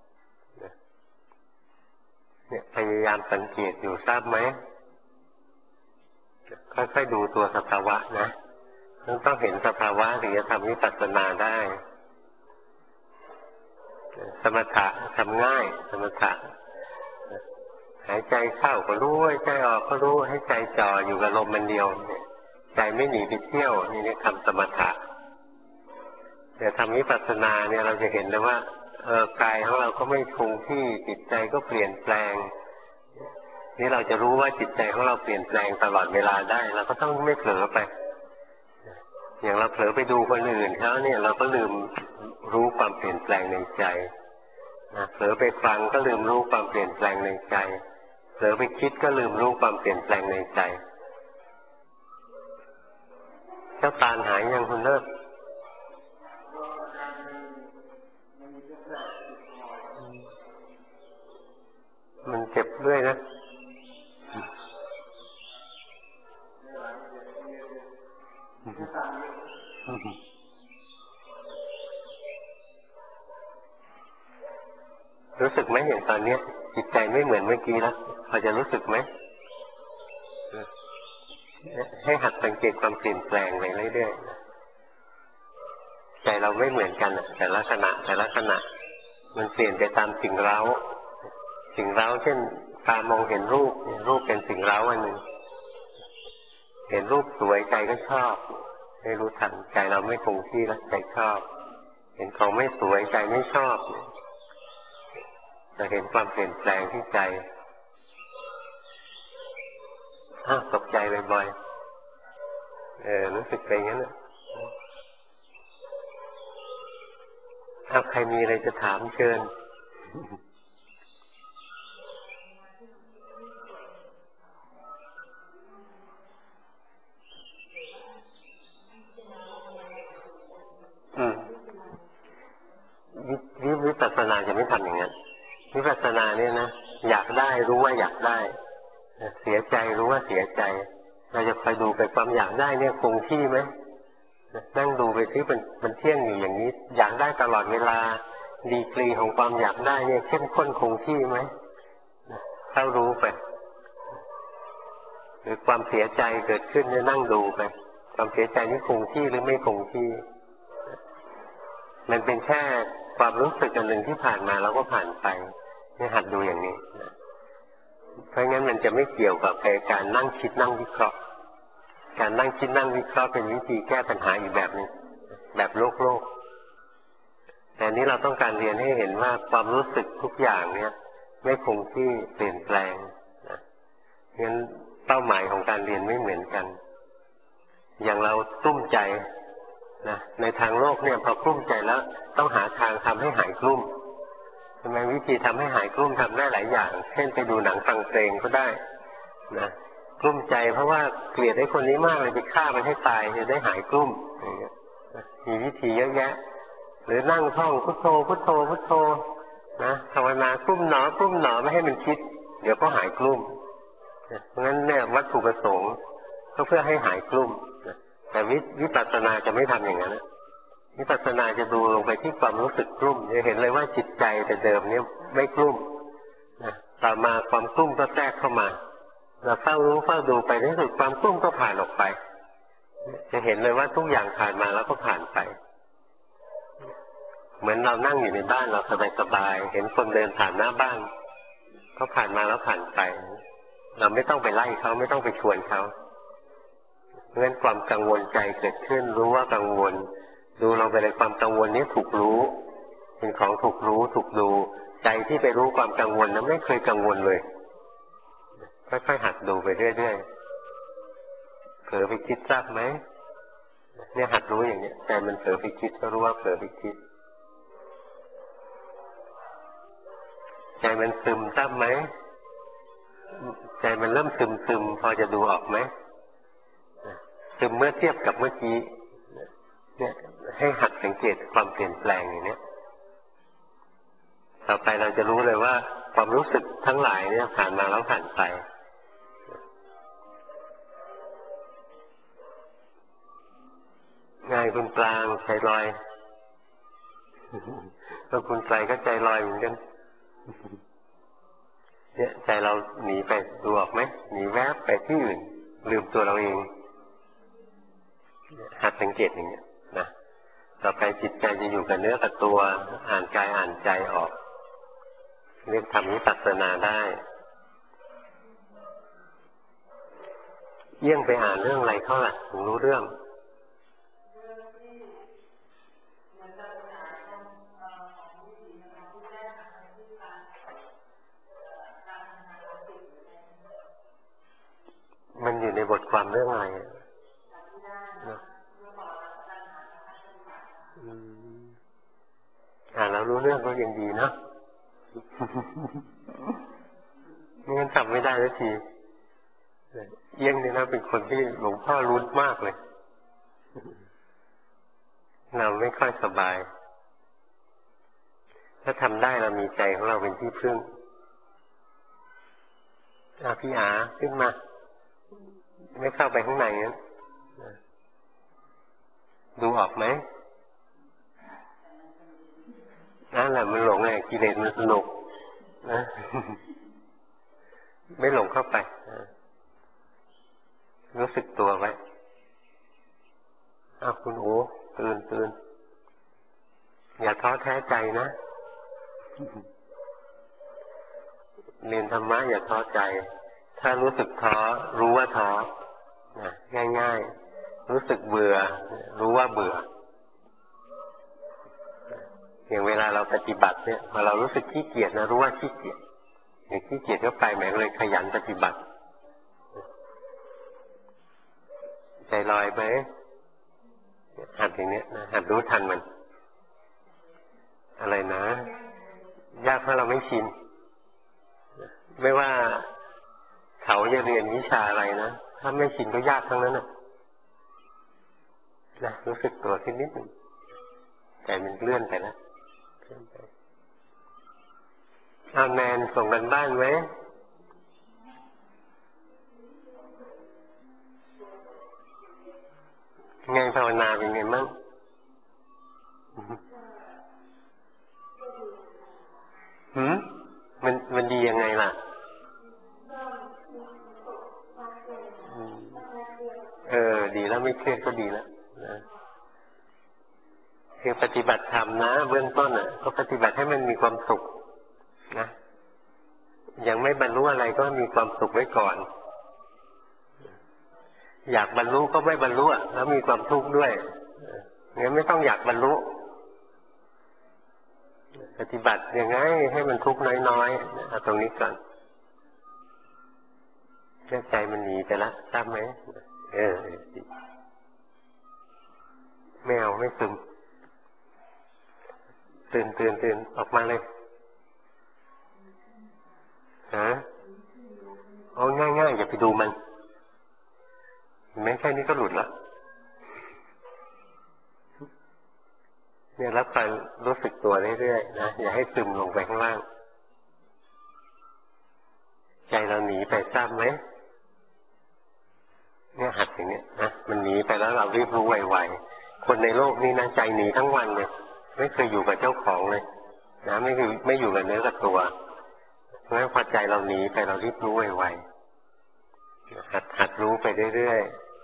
เนี่ยพยายามสังเกตอยู่ทราบไหมค่อยๆดูตัวสภาวะนะต้องเห็นสภาวะถึงจะทำวิปัสสนาได้สมถะทำง่ายสมถะหายใจเข้าก็รู้หายใจออกก็รู้ให้ใจจ่ออยู่กับลมมันเดียวใจไม่หนีไปเที่ยวนี่ทำสมถะแต่ทำวิปัสสนาเนี่ยเราจะเห็นเลยว่ากายของเราก็ไม่คงที่จิตใจก็เปลี่ยนแปลงนี่เราจะรู้ว่าจิตใจของเราเปลี่ยนแปลงตลอดเวลาได้เราก็ต้องไม่เผลอไปอย่างเราเผลอไปดูคนอื่นเขาเนี่ยเราก็ลืมรู้ความเปลี่ยนแปลงในใจเผลอไปฟังก็ลืมรู้ความเปลี่ยนแปลงในใจเผลอไปคิดก็ลืมรู้ความเปลี่ยนแปลงในใจเจ้าตาลหายยังคุณเลิศมันเจ็บเรื่อยนะรู้สึกไหมอย่างตอนนี้จิตใจไม่เหมือนเมื่อกี้แล้วพอจะรู้สึกไหมให้หัดสังเกตความเปลี่ยนแปลงไปเรื่อยๆใจเราไม่เหมือนกันแต่ละขณะมันเปลี่ยนไปตามสิ่งเร้าเช่นตามองเห็นรูปเป็นสิ่งเร้าอันหนึ่งเห็นรูปสวยใจก็ชอบไม่รู้ทันใจเราไม่คงที่แล้วใจชอบเห็นของไม่สวยใจไม่ชอบจะเห็นความเปลี่ยนแปลงที่ใจตกใจบ่อยๆรู้สึกไปงั้นถ้าใครมีอะไรจะถามเชิญวิปัสสนาจะไม่ทำอย่างนั้นวิปัสสนาเนี่ยนะอยากได้รู้ว่าอยากได้เสียใจรู้ว่าเสียใจเราจะคอยดูไปความอยากได้เนี่ยคงที่ไหมนั่งดูไปที่มันเที่ยงอยู่อย่างนี้อยากได้ตลอดเวลาดีกรีของความอยากได้เนี่ยเข้มข้นคงที่ไหมเข้ารู้ไปหรือความเสียใจเกิดขึ้นเนี่ยนั่งดูไปความเสียใจนี่คงที่หรือไม่คงที่มันเป็นแค่ความรู้สึกอันหนึ่งที่ผ่านมาแล้วก็ผ่านไปนี่หัดดูอย่างนี้เพราะงั้นมันจะไม่เกี่ยวกับการนั่งคิดนั่งวิเคราะห์การนั่งคิดนั่งวิเคราะห์เป็นวิธีแก้ปัญหาอีกแบบนึงแบบโลกแต่นี้เราต้องการเรียนให้เห็นว่าความรู้สึกทุกอย่างเนี่ยไม่คงที่เปลี่ยนแปลงงั้นเป้าหมายของการเรียนไม่เหมือนกันอย่างเราตุ้มใจนะในทางโลกเนี่ยพอกลุ้มใจแล้วต้องหาทางทำให้หายกลุ้มทำไมวิธีทำให้หายกลุ้มทำได้หลายอย่างเช่นไปดูหนังฟังเพลงก็ได้นะกลุ้มใจเพราะว่าเกลียดไอ้คนนี้มากเลยไปฆ่ามันให้ตายจะได้หายกลุ้มอย่างเงี้ยมีวิธีเยอะแยะหรือนั่งท่องพุทโธพุทโธพุทโธนะภาวนากลุ้มหนไม่ให้มันคิดเดี๋ยวก็หายกลุ้มเพราะงั้นเนี่ยวัตถุประสงค์ก็เพื่อให้หายกลุ้มแต่วิปัสสนาจะไม่ทำอย่างนั้นวิปัสสนาจะดูลงไปที่ความรู้สึกกลุ้มจะเห็นเลยว่าจิตใจแต่เดิมเนี่ยไม่กลุ้มต่อมาความกลุ้มก็แทรกเข้ามาเราเฝ้ารู้เฝ้าดูไปในที่สุดความกลุ้มก็ผ่านออกไปจะเห็นเลยว่าทุกอย่างผ่านมาแล้วก็ผ่านไปเหมือนเรานั่งอยู่ในบ้านเราสบายๆเห็นคนเดินผ่านหน้าบ้านก็ผ่านมาแล้วผ่านไปเราไม่ต้องไปไล่เขาไม่ต้องไปชวนเขาเพราะฉะนั้นความกังวลใจเกิดขึ้นรู้ว่ากังวลดูเราไปในความกังวลนี้ถูกรู้เป็นของถูกรู้ถูกดูใจที่ไปรู้ความกังวลนั้นไม่เคยกังวลเลยค่อยๆหัดดูไปเรื่อยๆเผลอไปคิดทราบไหมเนี่ยหัดรู้อย่างเนี้ยแต่มันเผลอไปคิดก็รู้ว่าเผลอไปคิดใจมันซึมทราบไหมใจมันเริ่มซึมพอจะดูออกไหมซึมเมื่อเทียบกับเมื่อกี้เนี่ยให้หัดสังเกตความเปลี่ยนแปลงอย่างนี้ต่อไปเราจะรู้เลยว่าความรู้สึกทั้งหลายเนี่ยผ่านมาแล้วผ่านไปง่ายคุณกลางใจลอยแล้วคุณไกลก็ใจลอยเหมือนกันเนี่ยใจเราหนีไปดูออกไหมหนีแวบไปที่อื่นลืมตัวเราเองหัดสังเกตอย่างนี้นะต่อไปจิตใจจะอยู่กับเนื้อกับตัวอ่านกายอ่านใจออกเรียกทำวิปัสสนาได้เยี่ยงไปอ่านเรื่องอะไรเขาล่ะถึงรู้เรื่องมันอยู่ในบทความเรื่องอะไรแล้วรู้เรื่องก็ยังดีเนาะไม่งั้นจำไม่ได้สักทีเยี่ยงนี่นะเป็นคนที่หลวงพ่อรุ้นมากเลยเราไม่ค่อยสบายถ้าทำได้เรามีใจของเราเป็นที่พึ่งพี่อาขึ้นมาไม่เข้าไปข้างในนั้นดูออกไหมนั่นแหละมันหลงไงกิเลสมันสนุกนะไม่หลงเข้าไปรู้สึกตัวไว้คุณโอ้ตื่นอย่าท้อแท้ใจนะเรียนธรรมะอย่าท้อใจถ้ารู้สึกท้อรู้ว่าท้อง่ายๆรู้สึกเบื่อรู้ว่าเบื่ออย่างเวลาเราปฏิบัติเนี่ยพอเรารู้สึกขี้เกียจนะรู้ว่าขี้เกียจอย่างขี้เกียจก็ไปแหมเลยขยันปฏิบัติใจลอยไหมหัดอย่างนี้นะหัดรู้ทันมันอะไรนะยากเพราะเราไม่ชินไม่ว่าเขาจะเรียนวิชาอะไรนะถ้าไม่ชินก็ยากทั้งนั้นนะรู้สึกตัวขึ้นนิดหนึ่งใจมันเลื่อนไปแล้วแนนส่งกันบ้านไหมไงภาวนาเป็นไงมั่งมันดียังไงล่ะดีแล้วไม่เครียดก็ดีแล้วนะคือปฏิบัติธรรมนะเบื้องต้นก็ปฏิบัติให้มันมีความสุขนะยังไม่บรรลุอะไรก็มีความสุขไว้ก่อนอยากบรรลุก็ไม่บรรลุแล้วมีความทุกข์ด้วยงั้นไม่ต้องอยากบรรลุปฏิบัติยังไงให้มันทุกข์น้อยๆเอาตรงนี้ก่อนใจมันหนีไปแล้วทราบไหมไม่เอาไม่ซึมตื่นออกมาเลยง่ายอย่าไปดูมันแม้แค่นี้ก็หลุดแล้วเนี่ยรับการรู้สึกตัวเรื่อยๆนะอย่าให้ซึมลงไปข้างล่างใจเราหนีไปทราบไหมเนี่ยหัดอย่างเนี้ยนะมันหนีไปแล้วเรารีบรู้ไวๆคนในโลกนี้นะใจหนีทั้งวันเลยไม่เคยอยู่กับเจ้าของเลยนะไม่อยู่กับเนื้อกับตัวเพราะฉะนั้นพอใจเราหนีไปเรารีบรู้ไวๆหัดรู้ไปเรื่อย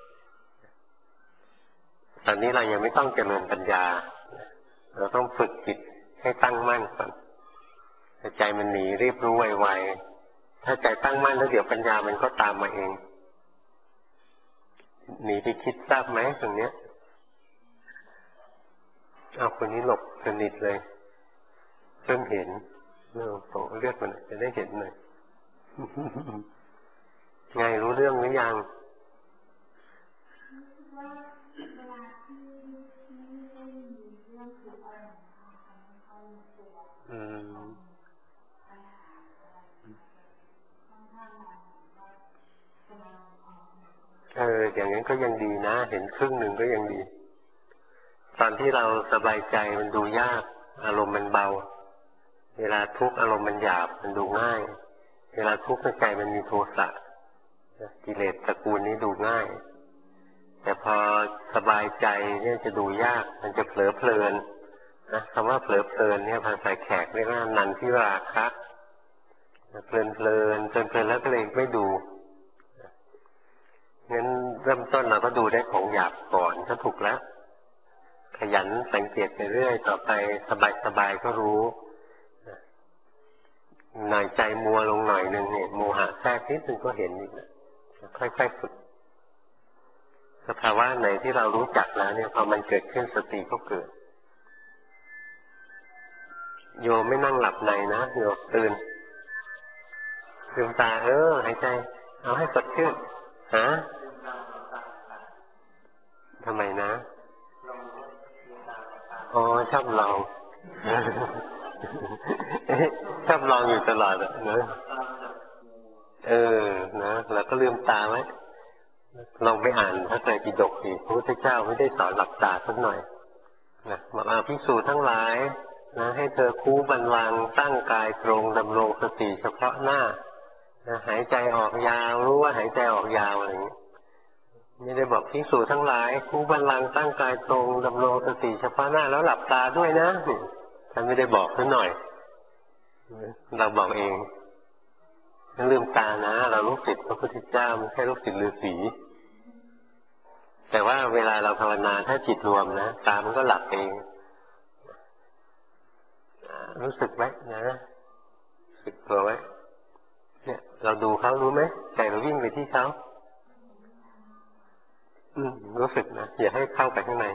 ๆตอนนี้เรายังไม่ต้องเจริญปัญญาเราต้องฝึกจิตให้ตั้งมั่นก่อนถ้าใจมันหนีรีบรู้ไวๆถ้าใจตั้งมั่นแล้วเดี๋ยวปัญญามันก็ตามมาเองหนีไปคิดทราบไหมตรงเนี้ยคนนี้หลบสนิทเลยเริ่มเห็นส่งเลือดมันจะได้เห็นหน่อยไงรู้เรื่องหรือยังอย่างนั้นก็ยังดีนะเห็นครึ่งหนึ่งก็ยังดีตอนที่เราสบายใจมันดูยากอารมณ์มันเบาเวลาทุกข์อารมณ์มันหยาบมันดูง่ายเวลาทุกข์ใจมันมีโทสะกิเลสตระกูลนี้ดูง่ายแต่พอสบายใจเนี่ยจะดูยากมันจะเผลอเพลินนะคำว่าเผลอเพลินเนี่ยภาษาแขกเรียกว่านันทิราคะเพลินแล้วก็เลยไม่ดูงั้นเริ่มต้นเราก็ดูได้ของหยาบก่อนก็ถูกแล้วขยันสังเกตไปเรื่อยต่อไปสบายก็รู้หน่อยใจมัวลงหน่อยนึงเนี่ยโมหะแทรกนิดนึงก็เห็นอีกนะค่อยๆฝึกสภาวะไหนที่เรารู้จักแล้วเนี่ยพอมันเกิดขึ้นสติก็เกิดโยมไม่นั่งหลับในนะโยมตื่นลืมตาหายใจเอาให้สดชื่นทำไมนะชอบลองชอบลองอยู่ตลอดนะนะเราก็ลืมตาไว้ลองไปอ่านพระไตรปิฎกสิพระพุทธเจ้าไม่ได้สอนหลับตาสักหน่อยนะบอกภิกษุทั้งหลายนะให้เธอคู้บัลลังก์ตั้งกายตรงดำรงสติเฉพาะหน้านะหายใจออกยาวรู้ว่าหายใจออกยาวอะไรอย่างนี้ไม่ได้บอกภิกษุทั้งหลายคู้บัลลังก์ตั้งกายตรงดำรงสติเฉพาะหน้าแล้วหลับตาด้วยนะท่านไม่ได้บอกซะหน่อยเราบอกเองลืมตานะเราลูกศิษย์พระพุทธเจ้าไม่ใช่ลูกศิษย์ฤาษีแต่ว่าเวลาเราภาวนาถ้าจิตรวมนะตามันก็หลับเองรู้สึกไหมนะรู้สึกตัวไว้เนี่ยเราดูเขารู้ไหมใจเราวิ่งไปที่เขารู้สึกนะอย่าให้เข้าไปข้างใน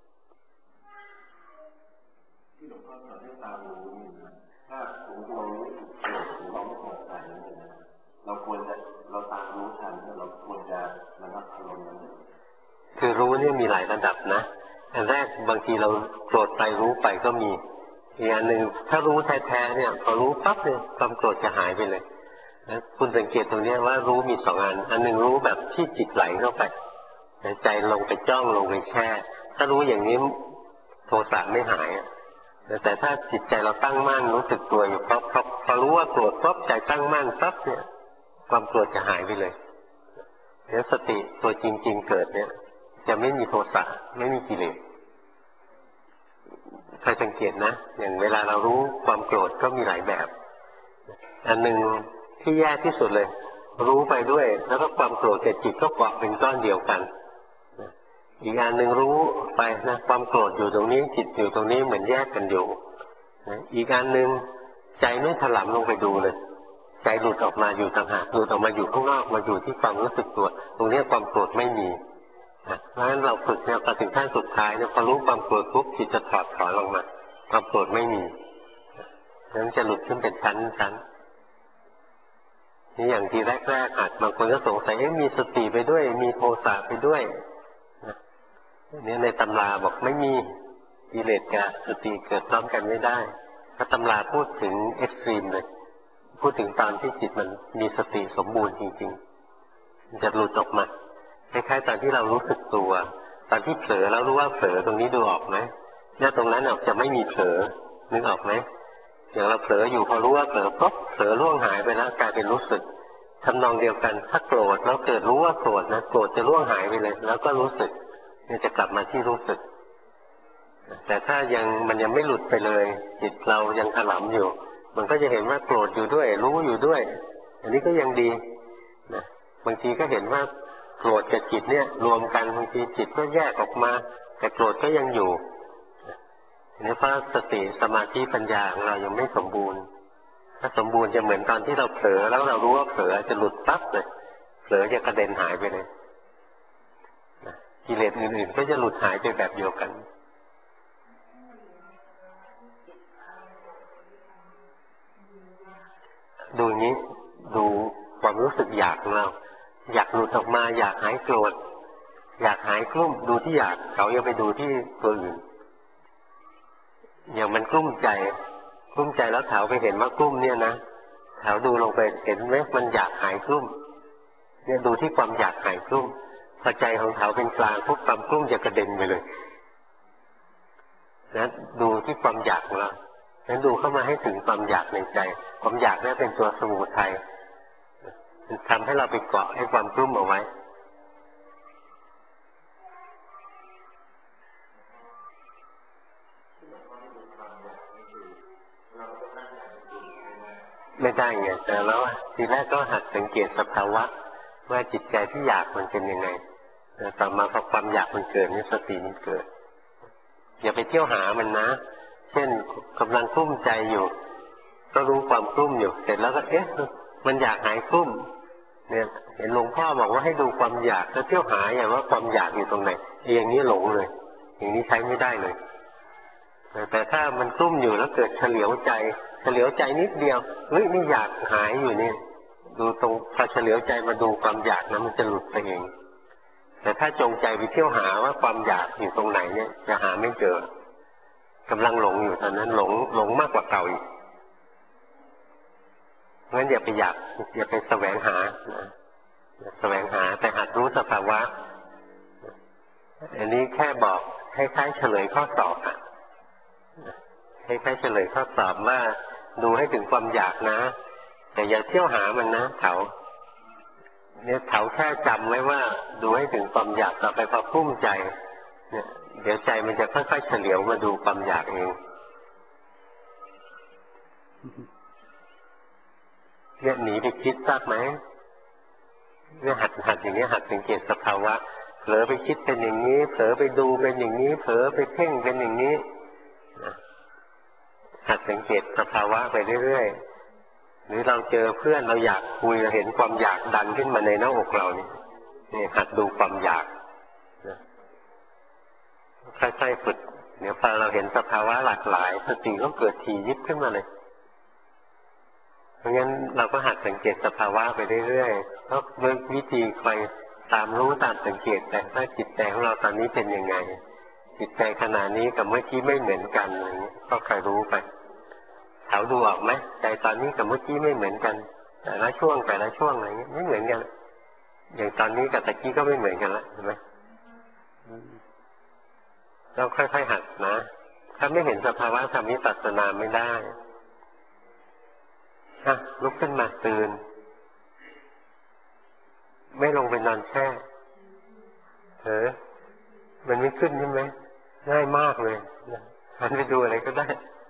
ที่หลวงพ่อสอนให้ตารู้ถ้าหูเรารู้สึกเราไม่พอใจเราควรจะเราตารู้ทันเราควรจะระงับอารมณ์นั้นคือรู้เนี่ยมีหลายระดับนะอันแรกบางทีเราโกรธไปรู้ไปก็มีอีกอันหนึ่งถ้ารู้แท้ๆเนี่ยพอรู้ปั๊บเนี่ยความโกรธจะหายไปเลยนะคุณสังเกตตรงนี้ว่ารู้มีสองอันหนึ่งรู้แบบที่จิตไหลเข้าไปใจลงไปจ้องลงไปแช่ถ้ารู้อย่างนี้โทสะไม่หายแต่ถ้าจิตใจเราตั้งมั่นรู้สึกตัวอยู่พอรู้ว่าโกรธปั๊บใจตั้งมั่นปั๊บเนี่ยความโกรธจะหายไปเลยแล้วสติตัวจริงๆเกิดเนี่ยจะไม่มีโทสะไม่มีกิเลสใครสังเกตนะอย่างเวลาเรารู้ความโกรธก็มีหลายแบบอันหนึ่งที่แย่ที่สุดเลยรู้ไปด้วยแล้วก็ความโกรธกับจิตก็เกาะเป็นก้อนเดียวกันอีกอันหนึ่งรู้ไปนะความโกรธอยู่ตรงนี้จิตอยู่ตรงนี้เหมือนแยกกันอยู่อีกอันหนึ่งใจไม่ถลำลงไปดูเลยใจหลุดออกมาอยู่ต่างหากหลุดออกมาอยู่ข้างนอกมาอยู่ที่ความรู้สึกตัวตรงนี้ความโกรธไม่มีเพราะฉะนั้นเราฝึกเนี่ยพอถึงขั้นสุดท้ายเนี่ยพอรู้ความโกรธปุ๊บจิตจะถอดถอนลงมาความโกรธไม่มีนั้นจะหลุดขึ้นเป็นชั้นนี่อย่างที่แรกๆอาจบางคนก็สงสัยมีสติไปด้วยมีโทสะไปด้วยเนี่ยในตำราบอกไม่มีกิเลสกับสติเกิดพร้อมกันไม่ได้ถ้าตำราพูดถึงเอ็กซ์ตรีมเลยพูดถึงตอนที่จิตมันมีสติสมบูรณ์จริงๆมันจะหลุดออกมาคล้ายๆตอนที่เรารู้สึกตัวตอนที่เผลอแล้วรู้ว่าเผลอตรงนี้ดูออกไหมเนี่ยตรงนั้นจะไม่มีเผลอนึกออกไหมอย่างเราเผลออยู่พอรู้ว่าเผลอปุ๊บเผลอล่วงหายไปแล้วกลายเป็นรู้สึกทำนองเดียวกันถ้าโกรธแล้วเกิดรู้ว่าโกรธนะโกรธจะล่วงหายไปเลยแล้วก็รู้สึกเนี่ยจะกลับมาที่รู้สึกแต่ถ้ามันยังไม่หลุดไปเลยจิตเรายังถลำอยู่มันก็จะเห็นว่าโกรธอยู่ด้วยรู้อยู่ด้วยอันนี้ก็ยังดีนะบางทีก็เห็นว่าโกรธกับจิตเนี่ยรวมกันบางทีจิตก็แยกออกมาแต่โกรธก็ยังอยู่นี่เพราะสติสมาธิปัญญาของเรายังไม่สมบูรณ์ถ้าสมบูรณ์จะเหมือนตอนที่เราเผลอแล้วเรารู้ว่าเผลอจะหลุดปั๊บเลยเผลอจะกระเด็นหายไปเลยกิเลสอื่นๆก็จะหลุดหายไปแบบเดียวกันดูนี้ดูความรู้สึกอยากของเราอยากหลุดออกมาอยากหายโกรธอยากหายกลุ้มดูที่อยากเขาอย่าไปดูที่ตัวอื่นอย่างมันกลุ้มใจแล้วเถาไปเห็นว่ากลุ้มเนี่ยนะเถาดูลงไปเห็นไหมมันอยากหายกลุ้มเนี่ยดูที่ความอยากหายกลุ้มพอใจของเถาเป็นกลางพวกความกลุ้มจะกระเด็นไปเลยนะดูที่ความอยากของเรานั้นดูเข้ามาให้ถึงความอยากในใจความอยากนี่เป็นตัวสมุทัยมันทำให้เราไปเกาะให้ความกลุ้มเอาไว้ไม่ได้ไงแต่แล้วทีแรกก็หัดสังเกตสภาวะว่าจิตใจที่อยากมันเป็นยังไงต่อมาพอความอยากมันเกิดนี่สติมันเกิดอย่าไปเที่ยวหามันนะเช่นกำลังกลุ้มใจอยู่ก็รู้ความกลุ้มอยู่เสร็จแล้วก็มันอยากหายกลุ้มเนี่ยเห็นหลวงพ่อบอกว่าให้ดูความอยากแล้วเที่ยวหาอย่างว่าความอยากอยู่ตรงไหนอย่างนี้หลงเลยอย่างนี้ใช้ไม่ได้เลยแต่ถ้ามันกลุ้มอยู่แล้วเกิดเฉลียวใจนิดเดียวเฮ้ยนี่อยากหายอยู่นี่ดูตรงพอเฉลียวใจมาดูความอยากนะมันจะหลุดไปเองแต่ถ้าจงใจไปเที่ยวหาว่าความอยากอยู่ตรงไหนเนี่ยจะหาไม่เจอกำลังหลงอยู่ตอนนั้นหลงมากกว่าเก่าอีกงั้นอย่าไปแสวงหาแต่หัดรู้สภาวะคล้ายๆเฉลยข้อสอบอ่ะคล้ายๆเฉลยข้อสอบว่าดูให้ถึงความอยากนะแต่อย่าเที่ยวหามันนะเถาเนี่ยเถาแค่จำไว้ว่าดูให้ถึงความอยากต่อไปพอพุ่มใจเนี่ยเดี๋ยวใจมันจะค่อยๆเฉลียวมาดูความอยากเองเนี่ยหนีไปคิดทราบไหมเนี่ยหัดอย่างนี้หัดสังเกตสภาวะเผลอไปคิดเป็นอย่างนี้เผลอไปดูเป็นอย่างนี้เผลอไปเพ่งเป็นอย่างนี้หัดสังเกตสภาวะไปเรื่อยๆหรือเราเจอเพื่อนเราอยากคุยเราเห็นความอยากดันขึ้นมาในหน้าอกเรานี่หัดดูความอยากค่อยๆฝึกเดี๋ยวพอเราเห็นสภาวะหลากหลายสติก็เกิดถี่ยิบขึ้นมาเลยเพราะงั้นเราก็หัดสังเกตสภาวะไปเรื่อยๆแล้ววิธีคอยตามรู้ตามสังเกตแต่ว่าจิตใจของเราตอนนี้เป็นยังไงจิตใจขณะนี้กับเมื่อกี้ไม่เหมือนกันอะไรเงี้ยก็คอยรู้ไปเขาดูออกไหมใจตอนนี้กับเมื่อกี้ไม่เหมือนกันแต่ละช่วงอะไรเงี้ยไม่เหมือนกันอย่างตอนนี้กับตะกี้ก็ไม่เหมือนกันละเห็นไหมเราค่อยๆหัดนะถ้าไม่เห็นสภาวะทำวิปัสสนาไม่ได้ลุกขึ้นมาตื่นไม่ลงไปนอนแช่มันไม่ขึ้นใช่ไหมง่ายมากเลยหันไปดูอะไรก็ได้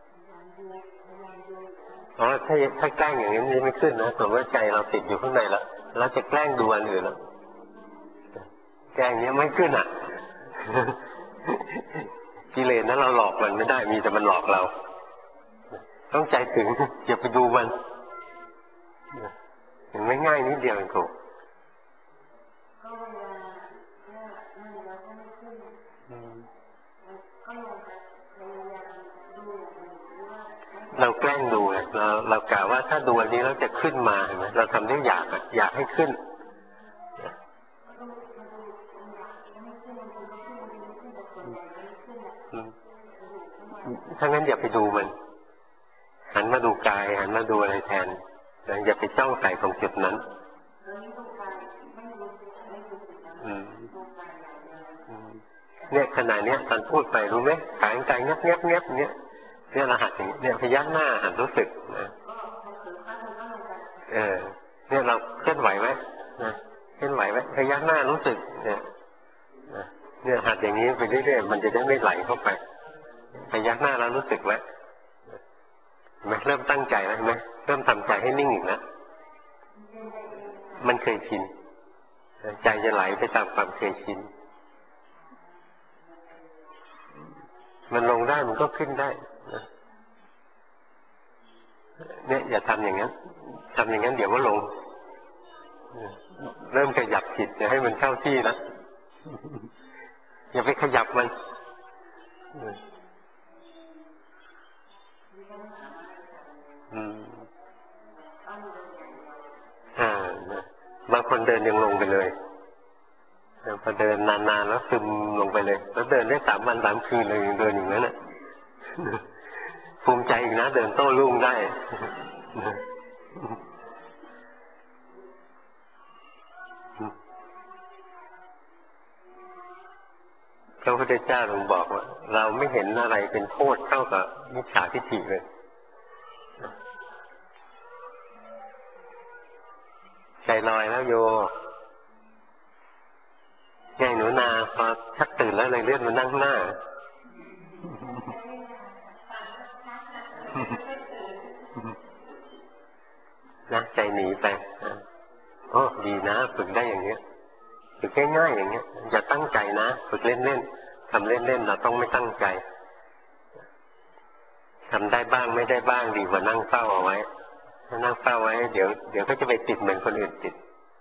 ถ้าแกล้งอย่างนี้ไม่ขึ้นนะผมว่าใจเราติดอยู่ข้างในแล้วเราจะแกล้งดูอันอื่นแล้วแกล้งนี้ไม่ขึ้นกิเลสนั้นเราหลอกมันไม่ได้มีแต่มันหลอกเราต้องใจถึงอย่าไปดูมันมันง่ายนิดเดียวเองครับเราแกล้งดูไงเรากะว่าถ้าดูอันนี้แล้วจะขึ้นมาเห็นไหมเราทำได้อยากให้ขึ้นถ้างั้นอย่าไปดูมันหันมาดูกายหันมาดูอะไรแทนอย่าไปจ้องใส่ตรงจุดนั้นเนี่ยขณะเนี้ยตอนพูดไปรู้ไหมขายใจเงียบเนี่ยเราหัดอย่างนี้เนี่ยพยักหน้าหันรู้สึกนะเนี่ยเราเคลื่อนไหวไหมนะเคลื่อนไหวไหมพยักหน้ารู้สึกเนี่ยหัดอย่างนี้ไปเรื่อยๆมันจะได้ไม่ไหลเข้าไปพยักหน้าแล้วรู้สึกไหมเริ่มตั้งใจแล้วไหมเริ่มทำใจให้นิ่งอีกแล้วมันเคยชินใจจะไหลไปตามความเคยชินมันลงได้มันก็ขึ้นได้เนี่ยอย่าทำอย่างนั้นเดี๋ยวก็ลงเริ่มขยับจิตจะให้มันเข้าที่นะอย่าไปขยับมันบางคนเดินยังลงไปเลยพอเดินนานๆแล้วซึมลงไปเลยแล้วเดินได้3 วัน 3 คืนเลยเดินอย่างนั้นน่ะภูมิใจอีกนะเดินโต้รุ่งได้พระพุทธเจ้าทรงบอกว่าเราไม่เห็นอะไรเป็นโทษเท่ากับมิจฉาทิฏฐิเลยใจลอยแล้วโยไงหนูนาพอชักตื่นแล้วเลยเลื่อนมานั่งหน้านะใจหนีไปโอ้ดีนะฝึกได้อย่างเงี้ยฝึกง่ายๆอย่างเงี้ยอย่าตั้งใจนะฝึกเล่นๆทำเล่นๆเราต้องไม่ตั้งใจทำได้บ้างไม่ได้บ้างดีกว่านั่งเฝ้าเอาไว้ถ้านั่งเฝ้าไว้เดี๋ยวก็จะไปติดเหมือนคนอื่นติด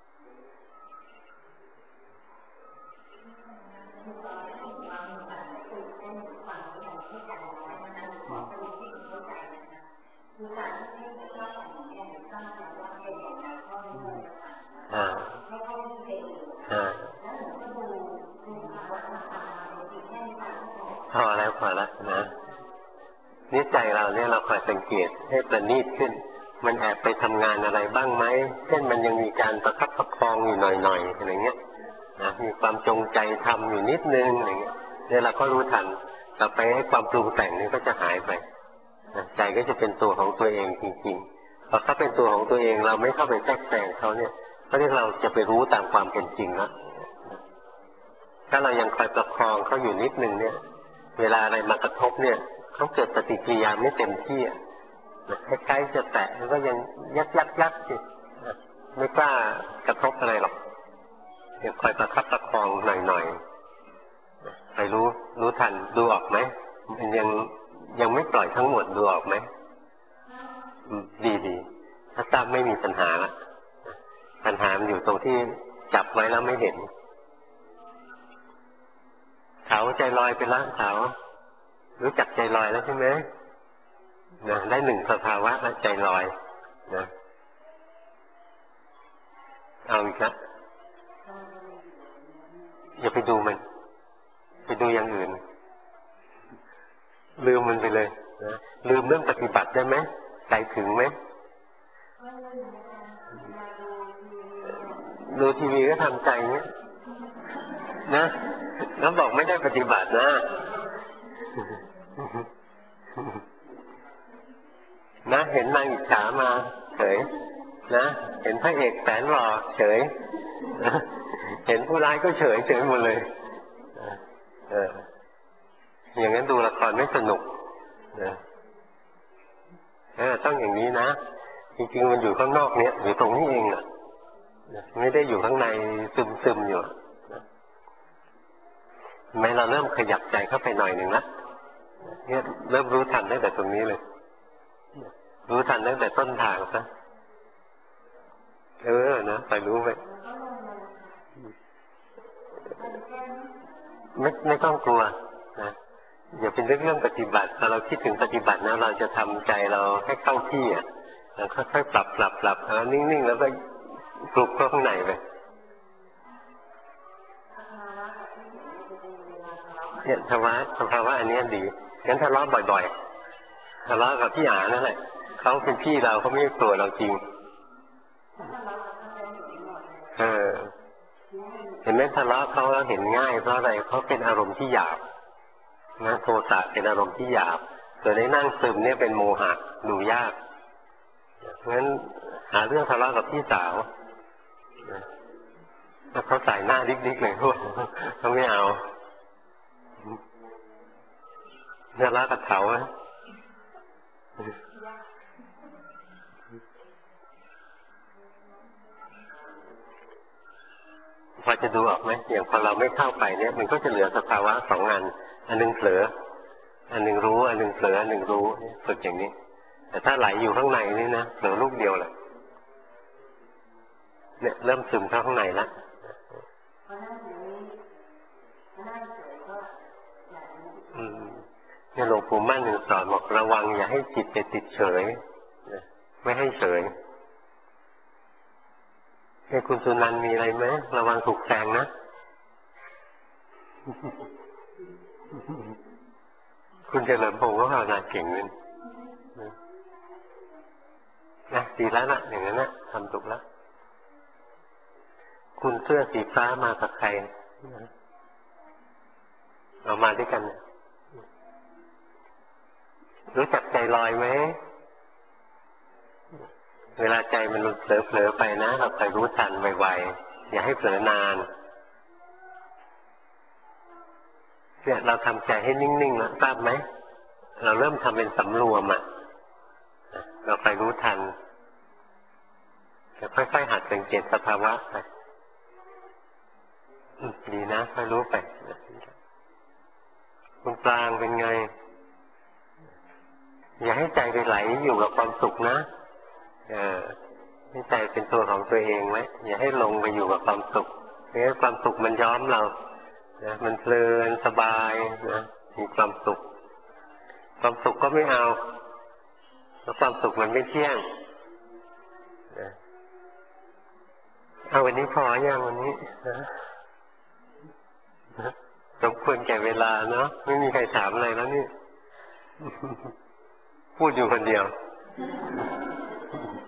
พอแล้วนะนิสัยเราเนี่ยเราคอยสังเกตให้ประณีตขึ้นมันแอบไปทำงานอะไรบ้างไหมเช่นมันยังมีการประคับประคองอยู่หน่อยๆอะไรเงี้ยนะมีความจงใจทำอยู่นิดนึงอะไรเงี้ยเนี่ยเราก็รู้ทันต่อไปให้ความปรุงแต่งนี้ก็จะหายไปใจก็จะเป็นตัวของตัวเองจริงๆพอเขาเป็นตัวของตัวเองเราไม่เข้าไปแทรกแซงเขาเนี่ยก็เรียกเราจะไปรู้ตามความเป็นจริงแล้วถ้าเรายังคอยประคองเขาอยู่นิดนึงเนี่ยเวลาอะไรมากระทบเนี่ยเขาเกิดปฏิกิริยาไม่เต็มที่คล้ายๆจะแตะมันก็ยังยักไม่กล้ากระทบอะไรหรอกยังคอยประคับประคองหน่อยๆไปรู้ทันดูออกไหมมันยังไม่ปล่อยทั้งหมดดูออกไหมดีถ้าทราบไม่มีปัญหาละปัญหามันอยู่ตรงที่จับไว้แล้วไม่เห็นเขาใจลอยไปละเขารู้จักใจลอยแล้วใช่ไหมนะได้หนึ่งสภาวะแล้วใจลอยนะเอาอีกแล้วอย่าไปดูมันไปดูอย่างอื่นลืมมันไปเลยนะลืมเรื่องปฏิบัติได้ไหมใจถึงไหมดูทีวีก็ทำใจเนี้ยนะแล้วบอกไม่ได้ปฏิบัตินะนะเห็นนางอิจฉามาเฉยนะเห็นพระเอกแสนหล่อเฉยเห็นผู้ร้ายก็เฉยหมดเลยอย่างนั้นดูละครไม่สนุกต้องอย่างนี้นะจริงๆมันอยู่ข้างนอกเนี้ยอยู่ตรงนี้เองไม่ได้อยู่ข้างในซึมอยู่แม้เราเริ่มขยับใจเข้าไปหน่อยหนึ่งละเนี่ยเริ่มรู้ทันตั้งแต่ตรงนี้เลยรู้ทันตั้งแต่ต้นทางซะนะไปรู้ไปไม่ต้องกลัวนะอย่าเป็นเรื่องปฏิบัติพอเราคิดถึงปฏิบัตินะเราจะทำใจเราให้เข้าที่แล้วค่อยๆปรับนิ่งๆแล้วก็ปลุกเข้าข้างในไปเนี่ยสภาวะอันนี้ดีงั้นทะเลาะบ่อยๆทะเลาะกับพี่อานั่นแหละเขาเป็นพี่เราเขาไม่โกรธเราจริงเห็นไหมทะเลาะเขาแล้วเห็นง่ายเพราะอะไรเขาเป็นอารมณ์ที่หยาบนะโทสะเป็นอารมณ์ที่หยาบส่วนในนั่งซึมเนี่ยเป็นโมหะดูยากงั้นหาเรื่องทะเลาะกับพี่สาวถ้าเขาใส่หน้าดิ๊กๆเลยพวกเขาไม่เอาทะเลาะกับเขาพอจะดูออกไหมอย่างพอเราไม่เข้าไปเนี่ยมันก็จะเหลือสภาวะสองอันนึงเผลออันนึงรู้อันนึงเผลออันนึงรู้ฝึกอย่างนี้แต่ถ้าไหลอยู่ข้างในนี่นะเผลอลูกเดียวเลยเนี่ยเริ่มซึมเข้าข้างในแล้วเนี่ยหลวงปู่มั่นหนึ่งสอนบอกระวังอย่าให้จิตไปติดเฉยไม่ให้เฉยคุณสุนันท์มีอะไรไหมระวังถูกแซงนะคุณเจริญพงศ์ก็ภาวนาเก่งเลยนะดีแล้วนะอย่างนั้นนะทำถูกแล้วคุณเสื้อสีฟ้ามากับใครเรามาด้วยกันรู้จักใจลอยไหมเวลาใจมันเผลอไปนะเราคอยรู้ทันไวๆอย่าให้เผลอนานเนี่ยเราทำใจให้นิ่งๆแล้วทราบไหมเราเริ่มทำเป็นสำรวมเราคอยรู้ทันจะค่อยๆหัดสังเกตสภาวะไปดีนะค่อยรู้ไปคุณปรางเป็นไงอย่าให้ใจไปไหลอยู่กับความสุขนะให้ใจเป็นตัวของตัวเองไว้อย่าให้ลงไปอยู่กับความสุขเพราะความสุขมันย้อมเรานะมันเพลินสบายนะมีความสุขความสุขก็ไม่เอาเพราะความสุขมันไม่เที่ยงนะเอาวันนี้พออย่างวันนี้นะสมควรแก่เวลาเนาะไม่มีใครถามอะไรแล้วนี่พูดอยู่คนเดียว